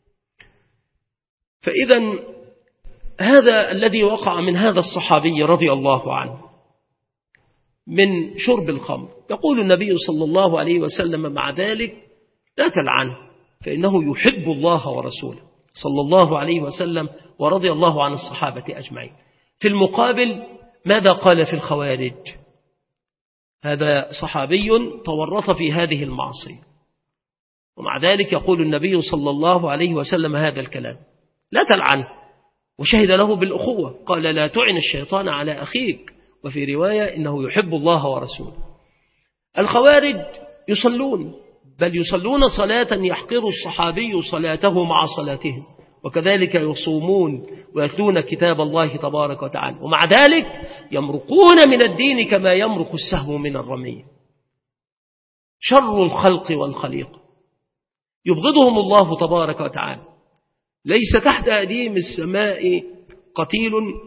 فإذا هذا الذي وقع من هذا الصحابي رضي الله عنه من شرب الخمر، يقول النبي صلى الله عليه وسلم مع ذلك لا تلعنه فإنه يحب الله ورسوله صلى الله عليه وسلم ورضي الله عن الصحابة أجمعين. في المقابل ماذا قال في الخوارج؟ هذا صحابي تورط في هذه المعصية، ومع ذلك يقول النبي صلى الله عليه وسلم هذا الكلام لا تلعنه، وشهد له بالأخوة، قال لا تعن الشيطان على أخيك، وفي رواية إنه يحب الله ورسوله. الخوارج يصلون، بل يصلون صلاة يحقر الصحابي صلاته مع صلاتهم، وكذلك يصومون ويتلون كتاب الله تبارك وتعالى، ومع ذلك يمرقون من الدين كما يمرق السهم من الرمية. شر الخلق والخليقة يبغضهم الله تبارك وتعالى، ليس تحت أديم السماء قتيل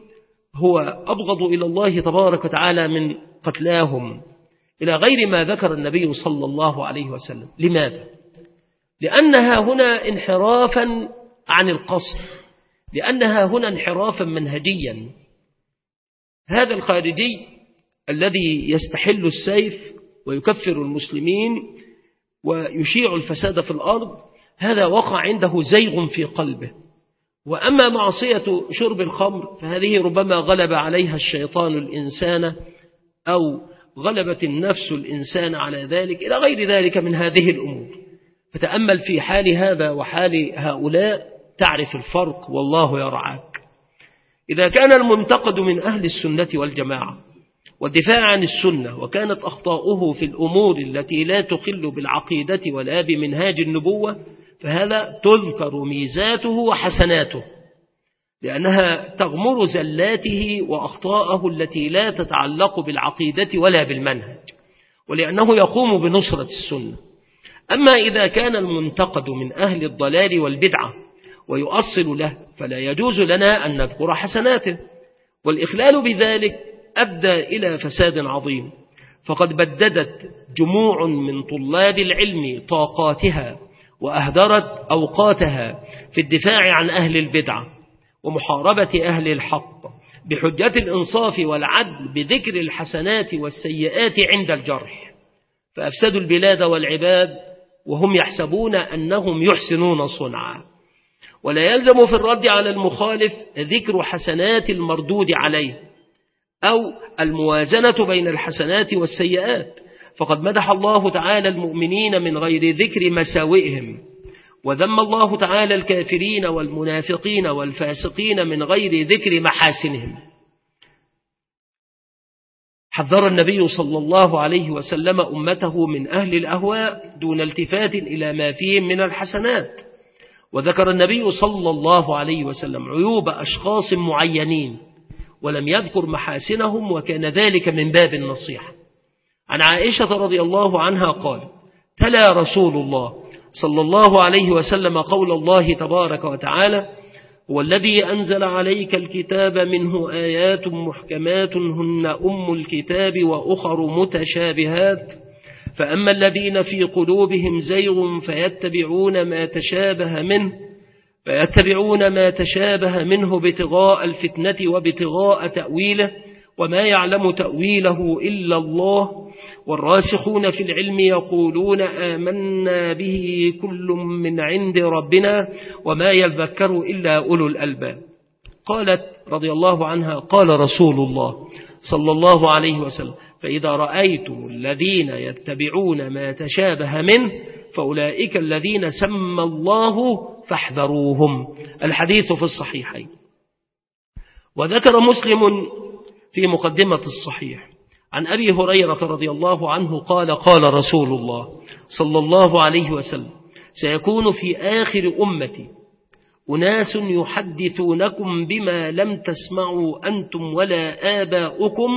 هو أبغض إلى الله تبارك وتعالى من قتلاهم، إلى غير ما ذكر النبي صلى الله عليه وسلم. لماذا؟ لأنها هنا انحرافا عن القصد، لأنها هنا انحرافا منهجيا. هذا الخارجي الذي يستحل السيف ويكفر المسلمين ويشيع الفساد في الأرض، هذا وقع عنده زيغ في قلبه. وأما معصية شرب الخمر فهذه ربما غلب عليها الشيطان الإنسان أو غلبت النفس الإنسان على ذلك، إلى غير ذلك من هذه الأمور. فتأمل في حال هذا وحال هؤلاء تعرف الفرق، والله يرعاك. إذا كان المنتقد من أهل السنة والجماعة والدفاع عن السنة وكانت أخطاؤه في الأمور التي لا تخل بالعقيدة ولا بمنهاج النبوة، فهذا تذكر ميزاته وحسناته، لأنها تغمر زلاته وأخطاءه التي لا تتعلق بالعقيدة ولا بالمنهج، ولأنه يقوم بنصرة السنة. أما إذا كان المنتقد من أهل الضلال والبدعة ويؤصل له، فلا يجوز لنا أن نذكر حسناته، والإخلال بذلك أدى إلى فساد عظيم. فقد بددت جموع من طلاب العلم طاقاتها وأهدرت أوقاتها في الدفاع عن أهل البدعة ومحاربة أهل الحق بحجة الإنصاف والعدل بذكر الحسنات والسيئات عند الجرح، فأفسدوا البلاد والعباد وهم يحسبون أنهم يحسنون صنعا. ولا يلزم في الرد على المخالف ذكر حسنات المردود عليه أو الموازنة بين الحسنات والسيئات، فقد مدح الله تعالى المؤمنين من غير ذكر مساوئهم، وذم الله تعالى الكافرين والمنافقين والفاسقين من غير ذكر محاسنهم. حذر النبي صلى الله عليه وسلم أمته من أهل الأهواء دون التفات إلى ما فيهم من الحسنات، وذكر النبي صلى الله عليه وسلم عيوب أشخاص معينين ولم يذكر محاسنهم، وكان ذلك من باب النصيحة. عن عائشة رضي الله عنها قال: تلا رسول الله صلى الله عليه وسلم قول الله تبارك وتعالى: هو الذي أنزل عليك الكتاب منه آيات محكمات هن أم الكتاب وأخر متشابهات، فأما الذين في قلوبهم زيغ فيتبعون ما تشابه منه فيتبعون ما تشابه منه ابتغاء الفتنة وابتغاء تأويله وما يعلم تأويله إلا الله، والراسخون في العلم يقولون آمنا به كل من عند ربنا وما يذكر إلا أولو الألباب. قالت رضي الله عنها: قال رسول الله صلى الله عليه وسلم: فإذا رأيتم الذين يتبعون ما تشابه منه فأولئك الذين سمى الله فاحذروهم. الحديث في الصحيحين. وذكر مسلم في مقدمة الصحيح عن أبي هريرة رضي الله عنه قال: قال رسول الله صلى الله عليه وسلم: سيكون في آخر أمتي أناس يحدثونكم بما لم تسمعوا أنتم ولا آباؤكم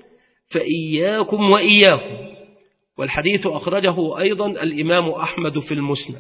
فإياكم وإياهم. والحديث أخرجه أيضا الإمام أحمد في المسند.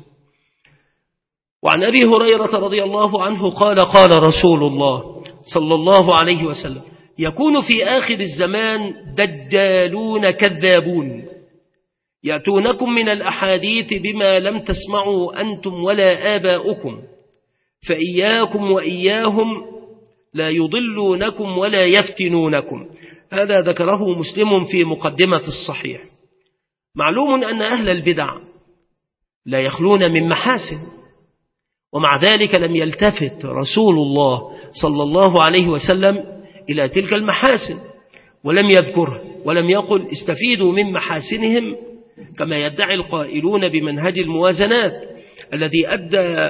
وعن أبي هريرة رضي الله عنه قال: قال رسول الله صلى الله عليه وسلم: يكون في آخر الزمان دجالون كذابون يأتونكم من الأحاديث بما لم تسمعوا أنتم ولا آباؤكم فإياكم وإياهم لا يضلونكم ولا يفتنونكم. هذا ذكره مسلم في مقدمة الصحيح. معلوم أن أهل البدع لا يخلون من محاسن، ومع ذلك لم يلتفت رسول الله صلى الله عليه وسلم إلى تلك المحاسن ولم يذكرها، ولم يقل استفيدوا من محاسنهم كما يدعي القائلون بمنهج الموازنات الذي أدى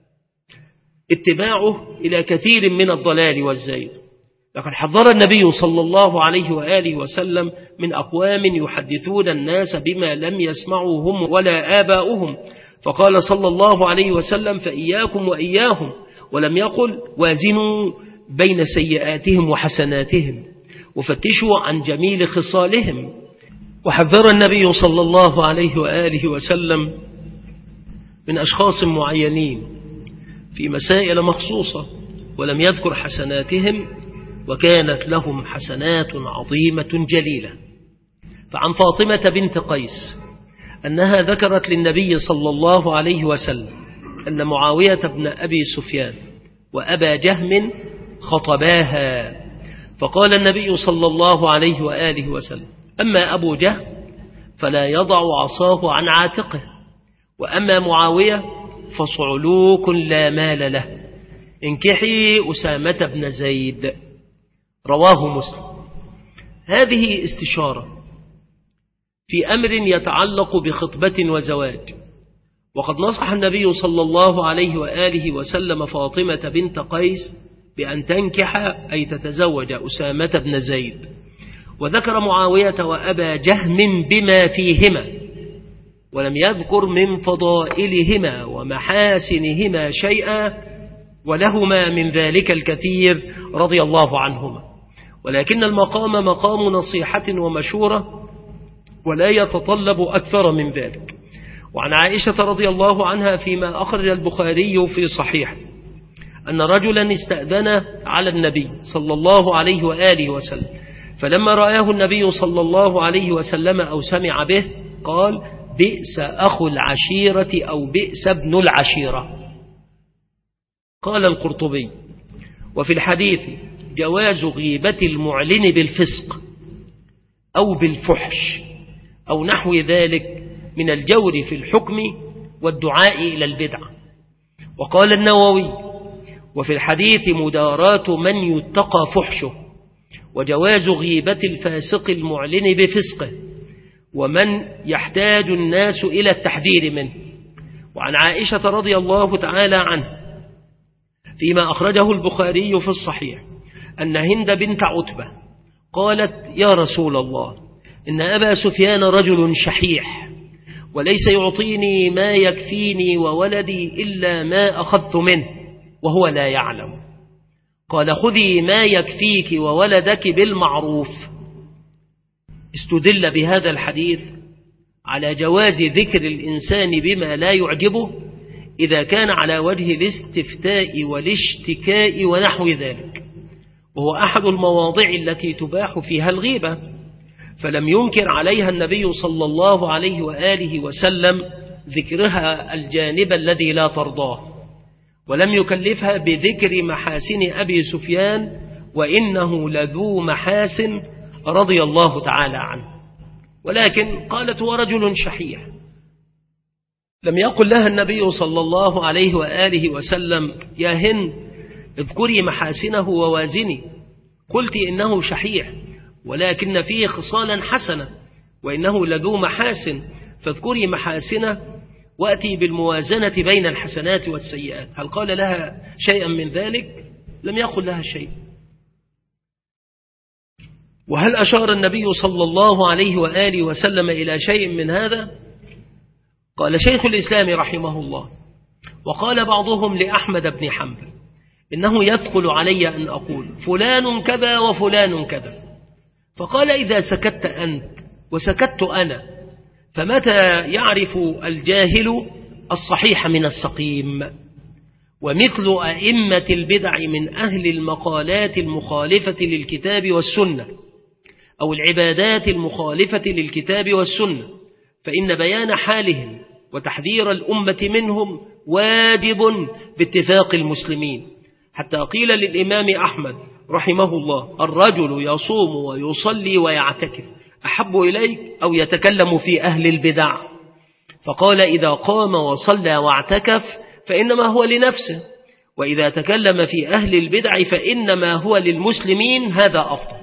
اتباعه إلى كثير من الضلال والزيغ. لقد حذر النبي صلى الله عليه وآله وسلم من أقوام يحدثون الناس بما لم يسمعوا هم ولا آباؤهم، فقال صلى الله عليه وسلم: فإياكم وإياهم، ولم يقل وازنوا بين سيئاتهم وحسناتهم وفتشوا عن جميل خصالهم. وحذر النبي صلى الله عليه وآله وسلم من أشخاص معينين في مسائل مخصوصة ولم يذكر حسناتهم، وكانت لهم حسنات عظيمة جليلة. فعن فاطمة بنت قيس أنها ذكرت للنبي صلى الله عليه وسلم أن معاوية بن أبي سفيان وأبا جهم خطباها، فقال النبي صلى الله عليه وآله وسلم: أما أبو جهم فلا يضع عصاه عن عاتقه، وأما معاوية فصعلوك لا مال له، انكحي أسامة بن زيد. رواه مسلم. هذه استشارة في أمر يتعلق بخطبة وزواج، وقد نصح النبي صلى الله عليه وآله وسلم فاطمة بنت قيس بأن تنكح أي تتزوج أسامة بن زيد، وذكر معاوية وأبا جهم بما فيهما، ولم يذكر من فضائلهما ومحاسنهما شيئا، ولهما من ذلك الكثير رضي الله عنهما، ولكن المقام مقام نصيحة ومشورة ولا يتطلب أكثر من ذلك. وعن عائشة رضي الله عنها فيما أخرج البخاري في صحيح أن رجلا استأذن على النبي صلى الله عليه وآله وسلم، فلما رآه النبي صلى الله عليه وسلم أو سمع به قال: بئس أخو العشيرة أو بئس ابن العشيرة. قال القرطبي: وفي الحديث جواز غيبة المعلن بالفسق أو بالفحش أو نحو ذلك من الجور في الحكم والدعاء إلى البدعة. وقال النووي: وفي الحديث مداراة من يتقى فحشه، وجواز غيبة الفاسق المعلن بفسقه، ومن يحتاج الناس إلى التحذير منه. وعن عائشة رضي الله تعالى عنها فيما أخرجه البخاري في الصحيح أن هند بنت عتبة قالت: يا رسول الله، إن أبا سفيان رجل شحيح، وليس يعطيني ما يكفيني وولدي إلا ما أخذت منه وهو لا يعلم. قال: خذي ما يكفيك وولدك بالمعروف. استدل بهذا الحديث على جواز ذكر الإنسان بما لا يعجبه إذا كان على وجه الاستفتاء والاشتكاء ونحو ذلك، وهو أحد المواضع التي تباح فيها الغيبة، فلم ينكر عليها النبي صلى الله عليه وآله وسلم ذكرها الجانب الذي لا ترضاه، ولم يكلفها بذكر محاسن أبي سفيان، وإنه لذو محاسن رضي الله تعالى عنه. ولكن قالت: ورجل شحيح. لم يقل لها النبي صلى الله عليه وآله وسلم: يا هند اذكري محاسنه ووازني. قلت إنه شحيح ولكن فيه خصالا حسنة، وإنه لذو محاسن، فاذكري محاسنه وأتي بالموازنة بين الحسنات والسيئات. هل قال لها شيئا من ذلك؟ لم يقل لها شيء. وهل أشار النبي صلى الله عليه وآله وسلم إلى شيء من هذا؟ قال شيخ الإسلام رحمه الله: وقال بعضهم لأحمد بن حنبل: إنه يثقل علي أن أقول فلان كذا وفلان كذا، فقال: إذا سكت أنت وسكت أنا فمتى يعرف الجاهل الصحيح من السقيم؟ ومثل أئمة البدع من أهل المقالات المخالفة للكتاب والسنة أو العبادات المخالفة للكتاب والسنة، فإن بيان حالهم وتحذير الأمة منهم واجب باتفاق المسلمين، حتى قيل للإمام أحمد رحمه الله: الرجل يصوم ويصلي ويعتكف أحب إليك أو يتكلم في أهل البدع؟ فقال: إذا قام وصلى واعتكف فإنما هو لنفسه، وإذا تكلم في أهل البدع فإنما هو للمسلمين، هذا أفضل.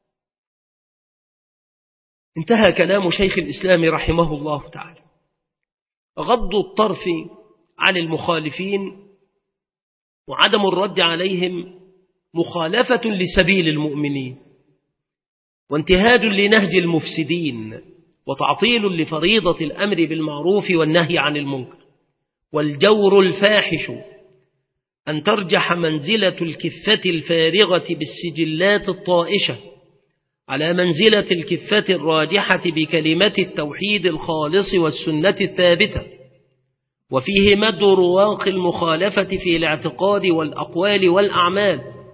انتهى كلام شيخ الإسلام رحمه الله تعالى. غض الطرف عن المخالفين وعدم الرد عليهم مخالفة لسبيل المؤمنين، وانتهاج لنهج المفسدين، وتعطيل لفريضة الأمر بالمعروف والنهي عن المنكر. والجور الفاحش أن ترجح منزلة الكفة الفارغة بالسجلات الطائشة على منزلة الكفة الراجحة بكلمة التوحيد الخالص والسنة الثابتة، وفيه مد رواق المخالفة في الاعتقاد والأقوال والأعمال،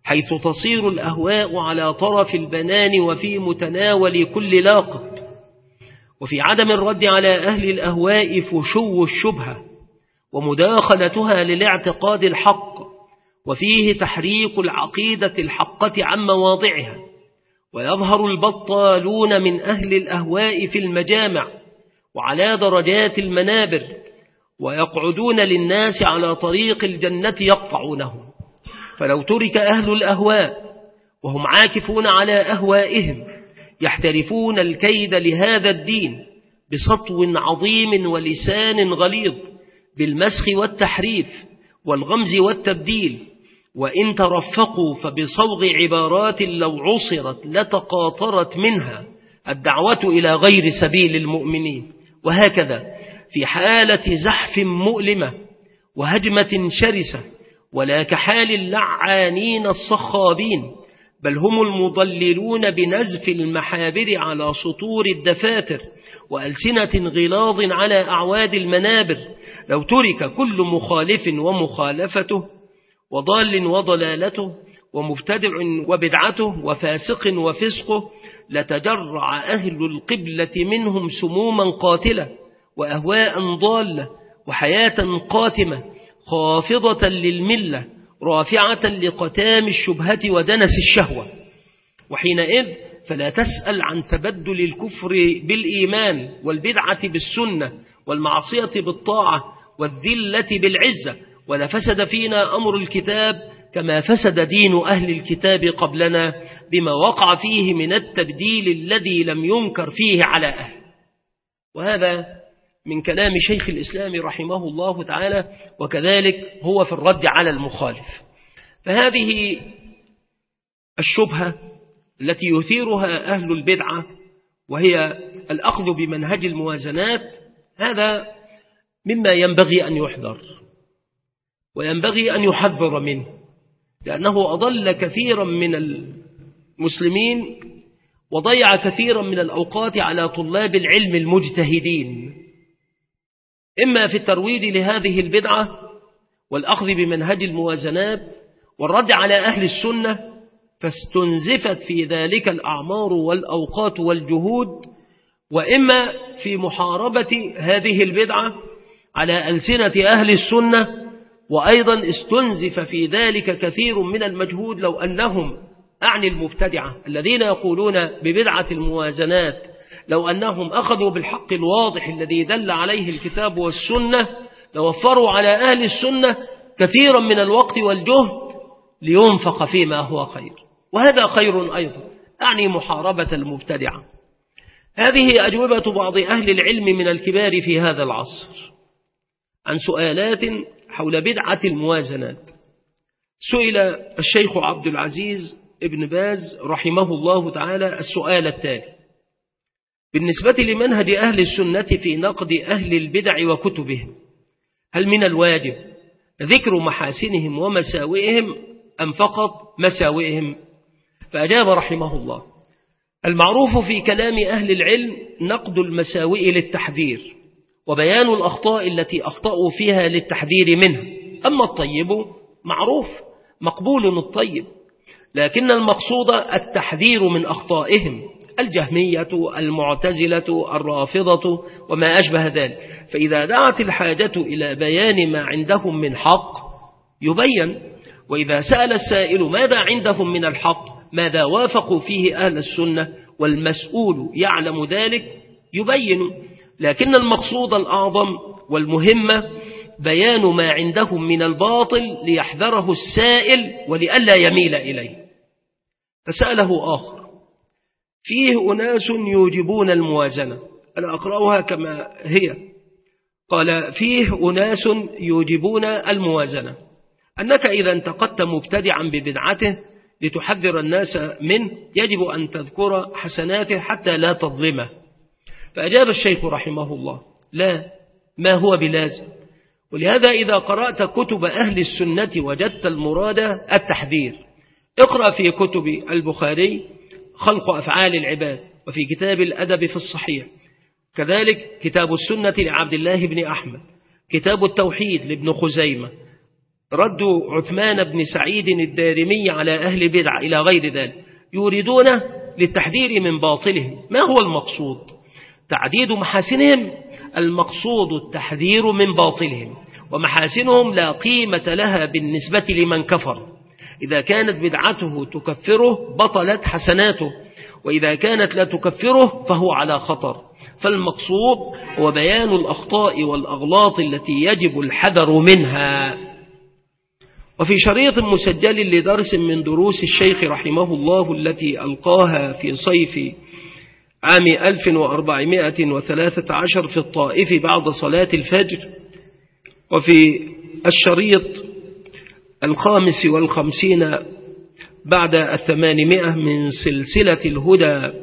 حيث تصير الأهواء على طرف البنان وفي متناول كل لاقط، وفي عدم الرد على أهل الأهواء فشو الشبهة ومداخلتها للاعتقاد الحق، وفيه تحريك العقيدة الحقة عن مواضعها، ويظهر البطالون من أهل الأهواء في المجامع وعلى درجات المنابر، ويقعدون للناس على طريق الجنة يقطعونه. فلو ترك أهل الأهواء وهم عاكفون على أهوائهم يحترفون الكيد لهذا الدين بسطو عظيم ولسان غليظ، بالمسخ والتحريف والغمز والتبديل، وإن ترفقوا فبصوغ عبارات لو عصرت لتقاطرت منها الدعوة إلى غير سبيل المؤمنين. وهكذا في حالة زحف مؤلمة وهجمة شرسة، ولا كحال اللعانين الصخابين، بل هم المضللون بنزف المحابر على سطور الدفاتر وألسنة غلاظ على أعواد المنابر. لو ترك كل مخالف ومخالفته وضال وضلالته ومبتدع وبدعته وفاسق وفسقه لتجرع أهل القبلة منهم سموما قاتلة وأهواء ضالة وحياة قاتمة خافضة للملة رافعة لقتام الشبهة ودنس الشهوة. وحينئذ فلا تسأل عن تبدل الكفر بالإيمان والبدعة بالسنة والمعصية بالطاعة والذلة بالعزة، ولا فسد فينا أمر الكتاب كما فسد دين أهل الكتاب قبلنا بما وقع فيه من التبديل الذي لم ينكر فيه على أهل. وهذا من كلام شيخ الإسلام رحمه الله تعالى، وكذلك هو في الرد على المخالف. فهذه الشبهة التي يثيرها أهل البدعة وهي الأخذ بمنهج الموازنات، هذا مما ينبغي أن يحذر وينبغي أن يحذر منه، لأنه أضل كثيرا من المسلمين وضيع كثيرا من الأوقات على طلاب العلم المجتهدين، إما في الترويج لهذه البدعة والأخذ بمنهج الموازنات والرد على أهل السنة، فاستنزفت في ذلك الأعمار والأوقات والجهود، وإما في محاربة هذه البدعة على ألسنة أهل السنة، وأيضا استنزف في ذلك كثير من المجهود لو أنهم أعني المبتدعة الذين يقولون ببدعة الموازنات لو أنهم أخذوا بالحق الواضح الذي دل عليه الكتاب والسنة لوفروا على أهل السنة كثيرا من الوقت والجهد لينفق فيما هو خير، وهذا خير أيضا، أعني محاربة المبتدعة. هذه أجوبة بعض أهل العلم من الكبار في هذا العصر عن سؤالات حول بدعة الموازنات. سئل الشيخ عبد العزيز ابن باز رحمه الله تعالى السؤال التالي: بالنسبة لمنهج أهل السنة في نقد أهل البدع وكتبهم، هل من الواجب ذكر محاسنهم ومساوئهم أم فقط مساوئهم؟ فأجاب رحمه الله: المعروف في كلام أهل العلم نقد المساوئ للتحذير وبيان الأخطاء التي أخطأوا فيها للتحذير منها. أما الطيب معروف مقبول الطيب، لكن المقصود التحذير من أخطائهم، الجهمية المعتزلة الرافضة وما أشبه ذلك. فإذا دعت الحاجة إلى بيان ما عندهم من حق يبين، وإذا سأل السائل ماذا عندهم من الحق، ماذا وافقوا فيه أهل السنة والمسؤول يعلم ذلك، يبين. لكن المقصود الأعظم والمهمة بيان ما عندهم من الباطل ليحذره السائل ولئلا يميل إليه. فسأله آخر: فيه أناس يوجبون الموازنة، أنا أقرأها كما هي، قال: فيه أناس يوجبون الموازنة، أنك إذا انتقدت مبتدعا ببدعته لتحذر الناس منه يجب أن تذكر حسناته حتى لا تظلمه. فأجاب الشيخ رحمه الله: لا، ما هو بلازم. ولهذا إذا قرأت كتب أهل السنة وجدت المراد التحذير. اقرأ في كتب البخاري خلق أفعال العباد، وفي كتاب الأدب في الصحيح، كذلك كتاب السنة لعبد الله بن أحمد، كتاب التوحيد لابن خزيمة، رد عثمان بن سعيد الدارمي على أهل بدع إلى غير ذلك، يريدون للتحذير من باطلهم. ما هو المقصود؟ تعديد محاسنهم، المقصود التحذير من باطلهم، ومحاسنهم لا قيمة لها بالنسبة لمن كفر. إذا كانت بدعته تكفره بطلت حسناته، وإذا كانت لا تكفره فهو على خطر. فالمقصود هو بيان الأخطاء والأغلاط التي يجب الحذر منها. وفي شريط مسجل لدرس من دروس الشيخ رحمه الله التي ألقاها في صيف عام ألف وأربعمائة وثلاثة عشر في الطائف بعد صلاة الفجر، وفي الشريط الخامس والخمسين بعد الثمانمائة من سلسلة الهدى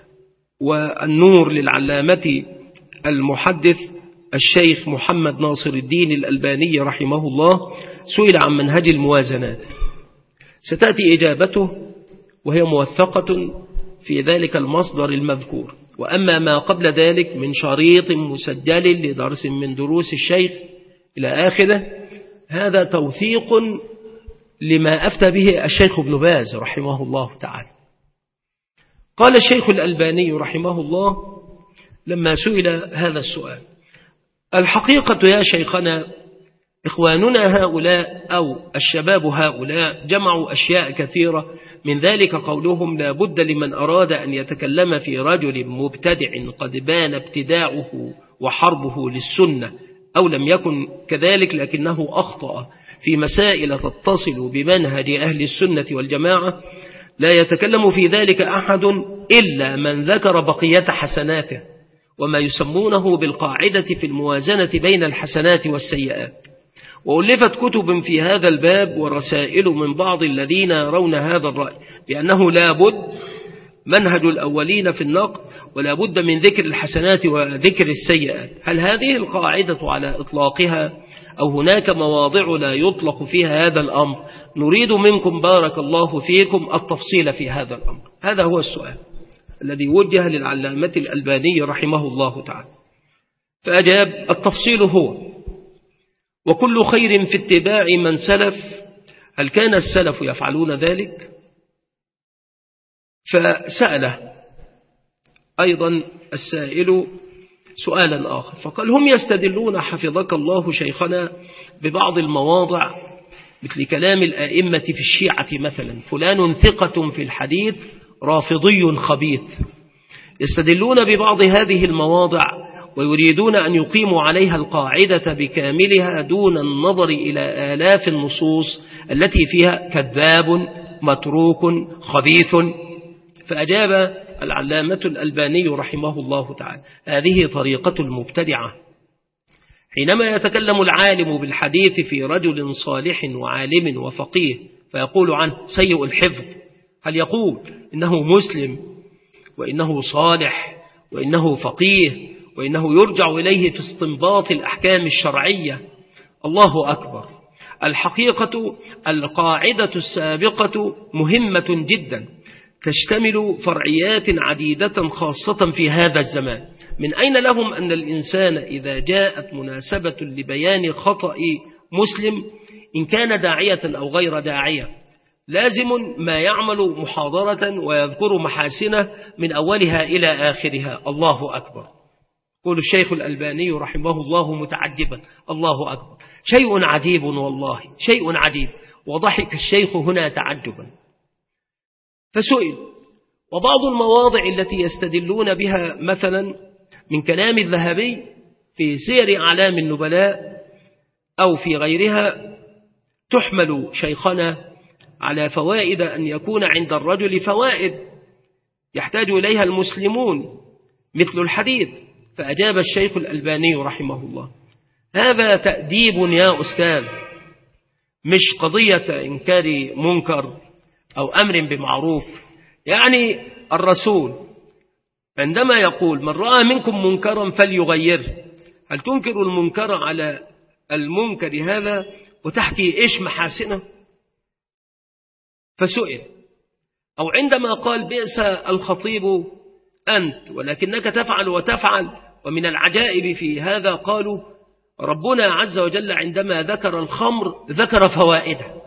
والنور للعلامة المحدث الشيخ محمد ناصر الدين الألباني رحمه الله، سئل عن منهج الموازنات. ستأتي إجابته وهي موثقة في ذلك المصدر المذكور. وأما ما قبل ذلك من شريط مسجل لدرس من دروس الشيخ إلى آخره، هذا توثيق لما أفتى به الشيخ ابن باز رحمه الله تعالى. قال الشيخ الألباني رحمه الله لما سئل هذا السؤال: الحقيقة يا شيخنا، إخواننا هؤلاء أو الشباب هؤلاء جمعوا أشياء كثيرة، من ذلك قولهم لا بد لمن أراد أن يتكلم في رجل مبتدع قد بان ابتداعه وحربه للسنة، أو لم يكن كذلك لكنه أخطأ في مسائل تتصل بمنهج أهل السنة والجماعة، لا يتكلم في ذلك أحد إلا من ذكر بقية حسناته، وما يسمونه بالقاعدة في الموازنة بين الحسنات والسيئات. وألفت كتب في هذا الباب ورسائل من بعض الذين يرون هذا الرأي بأنه لا بد منهج الأولين في النقد، ولا بد من ذكر الحسنات وذكر السيئات. هل هذه القاعدة على إطلاقها أو هناك مواضع لا يطلق فيها هذا الأمر؟ نريد منكم بارك الله فيكم التفصيل في هذا الأمر. هذا هو السؤال الذي وجه للعلامة الألباني رحمه الله تعالى، فأجاب: التفصيل هو: وكل خير في اتباع من سلف. هل كان السلف يفعلون ذلك؟ فسأله أيضا السائل سؤالا آخر، فقال: هم يستدلون حفظك الله شيخنا ببعض المواضع مثل كلام الآئمة في الشيعة مثلا: فلان ثقة في الحديث رافضي خبيث. يستدلون ببعض هذه المواضع ويريدون أن يقيموا عليها القاعدة بكاملها دون النظر إلى آلاف النصوص التي فيها كذاب متروك خبيث. فأجاب العلامة الألباني رحمه الله تعالى: هذه طريقة المبتدعة. حينما يتكلم العالم بالحديث في رجل صالح وعالم وفقيه فيقول عنه سيء الحفظ، هل يقول إنه مسلم وإنه صالح وإنه فقيه وإنه يرجع إليه في استنباط الأحكام الشرعية؟ الله أكبر. الحقيقة القاعدة السابقة مهمة جدا، تشتمل فرعيات عديدة خاصة في هذا الزمان. من أين لهم أن الإنسان إذا جاءت مناسبة لبيان خطأ مسلم إن كان داعية أو غير داعية لازم ما يعمل محاضرة ويذكر محاسنه من أولها إلى آخرها؟ الله أكبر. يقول الشيخ الألباني رحمه الله متعجبا: الله أكبر، شيء عجيب والله، شيء عجيب. وضحك الشيخ هنا تعجبا. فسئل: وبعض المواضع التي يستدلون بها مثلا من كلام الذهبي في سير أعلام النبلاء أو في غيرها تحمل شيخنا على فوائد أن يكون عند الرجل فوائد يحتاج إليها المسلمون مثل الحديث. فأجاب الشيخ الألباني رحمه الله: هذا تأديب يا أستاذ، مش قضية إنكار منكر أو أمر بمعروف. يعني الرسول عندما يقول من رأى منكم منكرا فليغيره، هل تنكر المنكر على المنكر هذا وتحكي إيش محاسنه؟ فسئل: أو عندما قال بئس الخطيب أنت ولكنك تفعل وتفعل، ومن العجائب في هذا قالوا ربنا عز وجل عندما ذكر الخمر ذكر فوائده.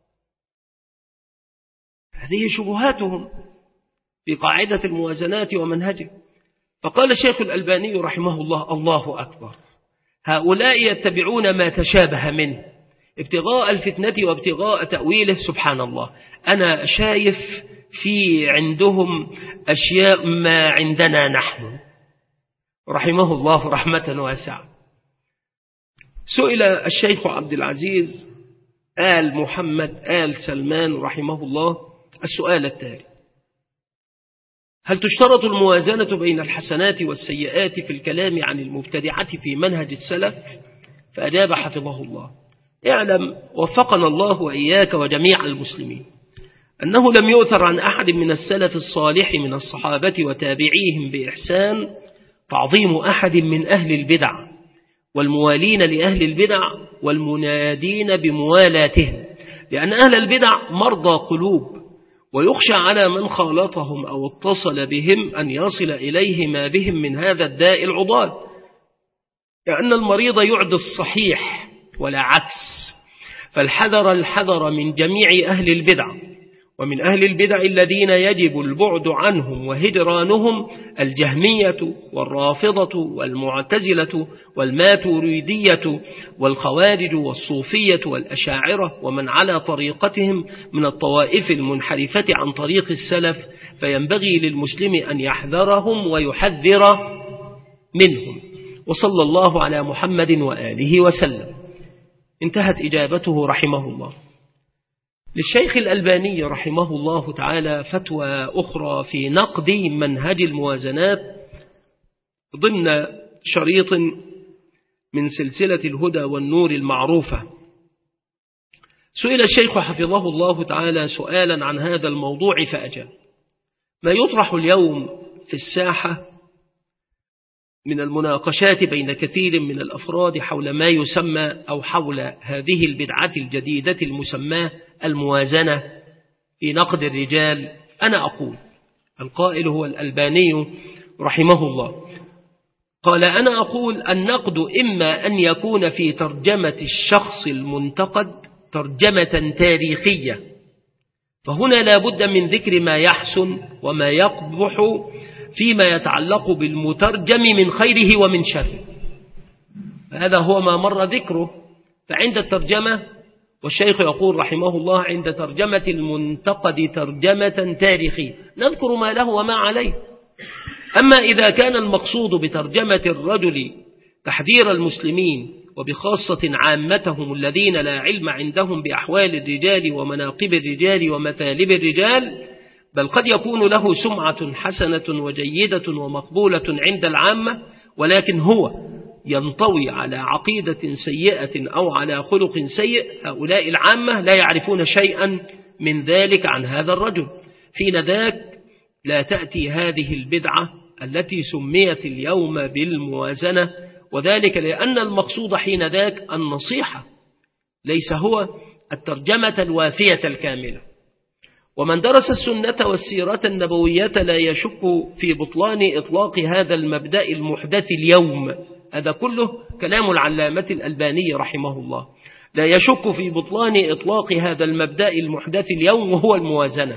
هذه شبهاتهم في قاعدة الموازنات ومنهجه. فقال الشيخ الألباني رحمه الله: الله أكبر، هؤلاء يتبعون ما تشابه منه ابتغاء الفتنة وابتغاء تأويله. سبحان الله، أنا شايف في عندهم أشياء ما عندنا نحن. رحمه الله رحمة واسعة. سئل الشيخ عبد العزيز آل محمد آل سلمان رحمه الله السؤال التالي: هل تشترط الموازنة بين الحسنات والسيئات في الكلام عن المبتدعة في منهج السلف؟ فأجاب حفظه الله: اعلم وفقنا الله وإياك وجميع المسلمين أنه لم يؤثر عن أحد من السلف الصالح من الصحابة وتابعيهم بإحسان تعظيم أحد من أهل البدع والموالين لأهل البدع والمنادين بموالاتهم، لأن أهل البدع مرضى قلوب، ويخشى على من خالطهم أو اتصل بهم أن يصل إليه ما بهم من هذا الداء العضال، لأن المريض يعدي الصحيح ولا عكس. فالحذر الحذر من جميع أهل البدع، ومن أهل البدع الذين يجب البعد عنهم وهجرانهم الجهمية والرافضة والمعتزلة والماتريدية والخوارج والصوفية والأشاعرة ومن على طريقتهم من الطوائف المنحرفة عن طريق السلف، فينبغي للمسلم أن يحذرهم ويحذر منهم. وصلى الله على محمد وآله وسلم. انتهت إجابته رحمه الله. للشيخ الألباني رحمه الله تعالى فتوى أخرى في نقد منهج الموازنات ضمن شريط من سلسلة الهدى والنور المعروفة. سئل الشيخ حفظه الله تعالى سؤالا عن هذا الموضوع فأجاب: ما يطرح اليوم في الساحة من المناقشات بين كثير من الأفراد حول ما يسمى أو حول هذه البدعة الجديدة المسماة الموازنة في نقد الرجال، أنا أقول، القائل هو الألباني رحمه الله، قال: أنا أقول النقد إما أن يكون في ترجمة الشخص المنتقد ترجمة تاريخية، فهنا لا بد من ذكر ما يحسن وما يقبح فيما يتعلق بالمترجم من خيره ومن شره، هذا هو ما مر ذكره. فعند الترجمة، والشيخ يقول رحمه الله عند ترجمة المنتقد ترجمة تاريخية، نذكر ما له وما عليه. أما إذا كان المقصود بترجمة الرجل تحذير المسلمين وبخاصة عامتهم الذين لا علم عندهم بأحوال الرجال ومناقب الرجال ومثالب الرجال، بل قد يكون له سمعة حسنة وجيدة ومقبولة عند العامة، ولكن هو ينطوي على عقيدة سيئة أو على خلق سيء، هؤلاء العامة لا يعرفون شيئا من ذلك عن هذا الرجل. حين ذاك لا تأتي هذه البدعة التي سميت اليوم بالموازنة، وذلك لأن المقصود حين ذاك النصيحة، ليس هو الترجمة الوافية الكاملة. ومن درس السنة والسيرة النبوية لا يشك في بطلان إطلاق هذا المبدأ المحدث اليوم. هذا كله كلام العلامة الألباني رحمه الله. لا يشك في بطلان إطلاق هذا المبدأ المحدث اليوم وهو الموازنة،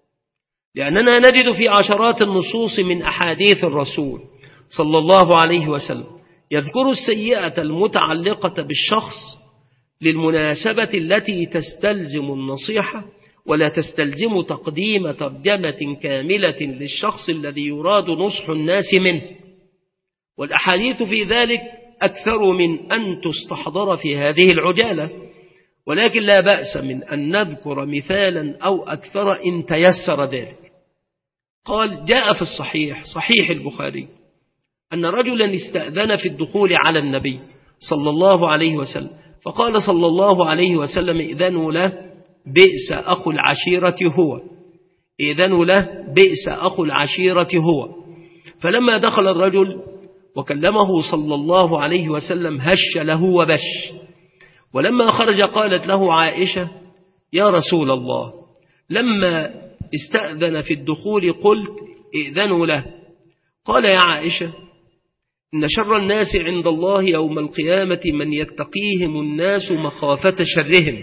لأننا نجد في عشرات النصوص من أحاديث الرسول صلى الله عليه وسلم يذكر السيئة المتعلقة بالشخص للمناسبة التي تستلزم النصيحة ولا تستلزم تقديم ترجمة كاملة للشخص الذي يراد نصح الناس منه، والأحاديث في ذلك أكثر من أن تستحضر في هذه العجالة، ولكن لا بأس من أن نذكر مثالا أو أكثر إن تيسر ذلك. قال: جاء في الصحيح صحيح البخاري أن رجلا استأذن في الدخول على النبي صلى الله عليه وسلم، فقال صلى الله عليه وسلم: إذن له بئس أخو العشيرة هو، إذن له بئس أخو العشيرة هو. فلما دخل الرجل وكلمه صلى الله عليه وسلم هش له وبش، ولما خرج قالت له عائشة: يا رسول الله، لما استأذن في الدخول قلت إذن له. قال: يا عائشة، إن شر الناس عند الله يوم القيامة من يتقيهم الناس مخافة شرهم.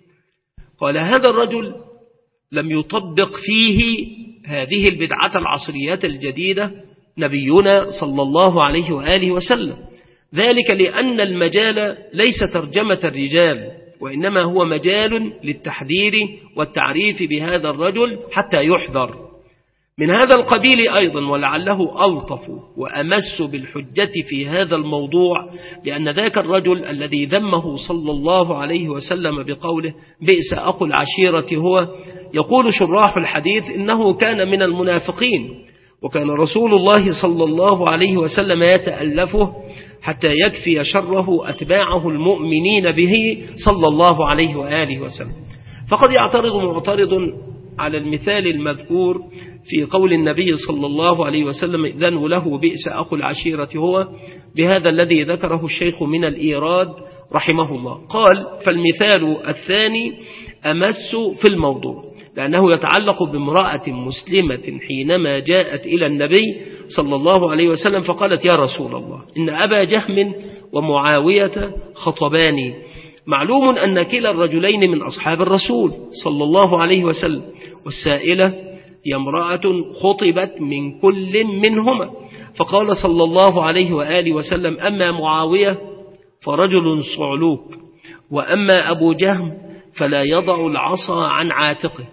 قال هذا الرجل لم يطبق فيه هذه البدعة العصريات الجديدة نبينا صلى الله عليه وآله وسلم، ذلك لأن المجال ليس ترجمة الرجال، وإنما هو مجال للتحذير والتعريف بهذا الرجل حتى يحذر. من هذا القبيل أيضا ولعله ألطف وأمس بالحجة في هذا الموضوع، لأن ذاك الرجل الذي ذمه صلى الله عليه وسلم بقوله بئس أخو العشيرة هو، يقول شراح الحديث إنه كان من المنافقين، وكان رسول الله صلى الله عليه وسلم يتألفه حتى يكفي شره أتباعه المؤمنين به صلى الله عليه وآله وسلم. فقد يعترض معترض على المثال المذكور في قول النبي صلى الله عليه وسلم إذن له بئس أخو العشيرة هو بهذا الذي ذكره الشيخ من الإيراد رحمه الله. قال فالمثال الثاني أمس في الموضوع، لأنه يتعلق بامرأة مسلمة حينما جاءت إلى النبي صلى الله عليه وسلم فقالت يا رسول الله إن أبا جهم ومعاوية خطباني. معلوم أن كلا الرجلين من أصحاب الرسول صلى الله عليه وسلم، والسائلة هي امرأة خطبت من كل منهما. فقال صلى الله عليه وآله وسلم أما معاوية فرجل صعلوك، وأما أبو جهم فلا يضع العصا عن عاتقه.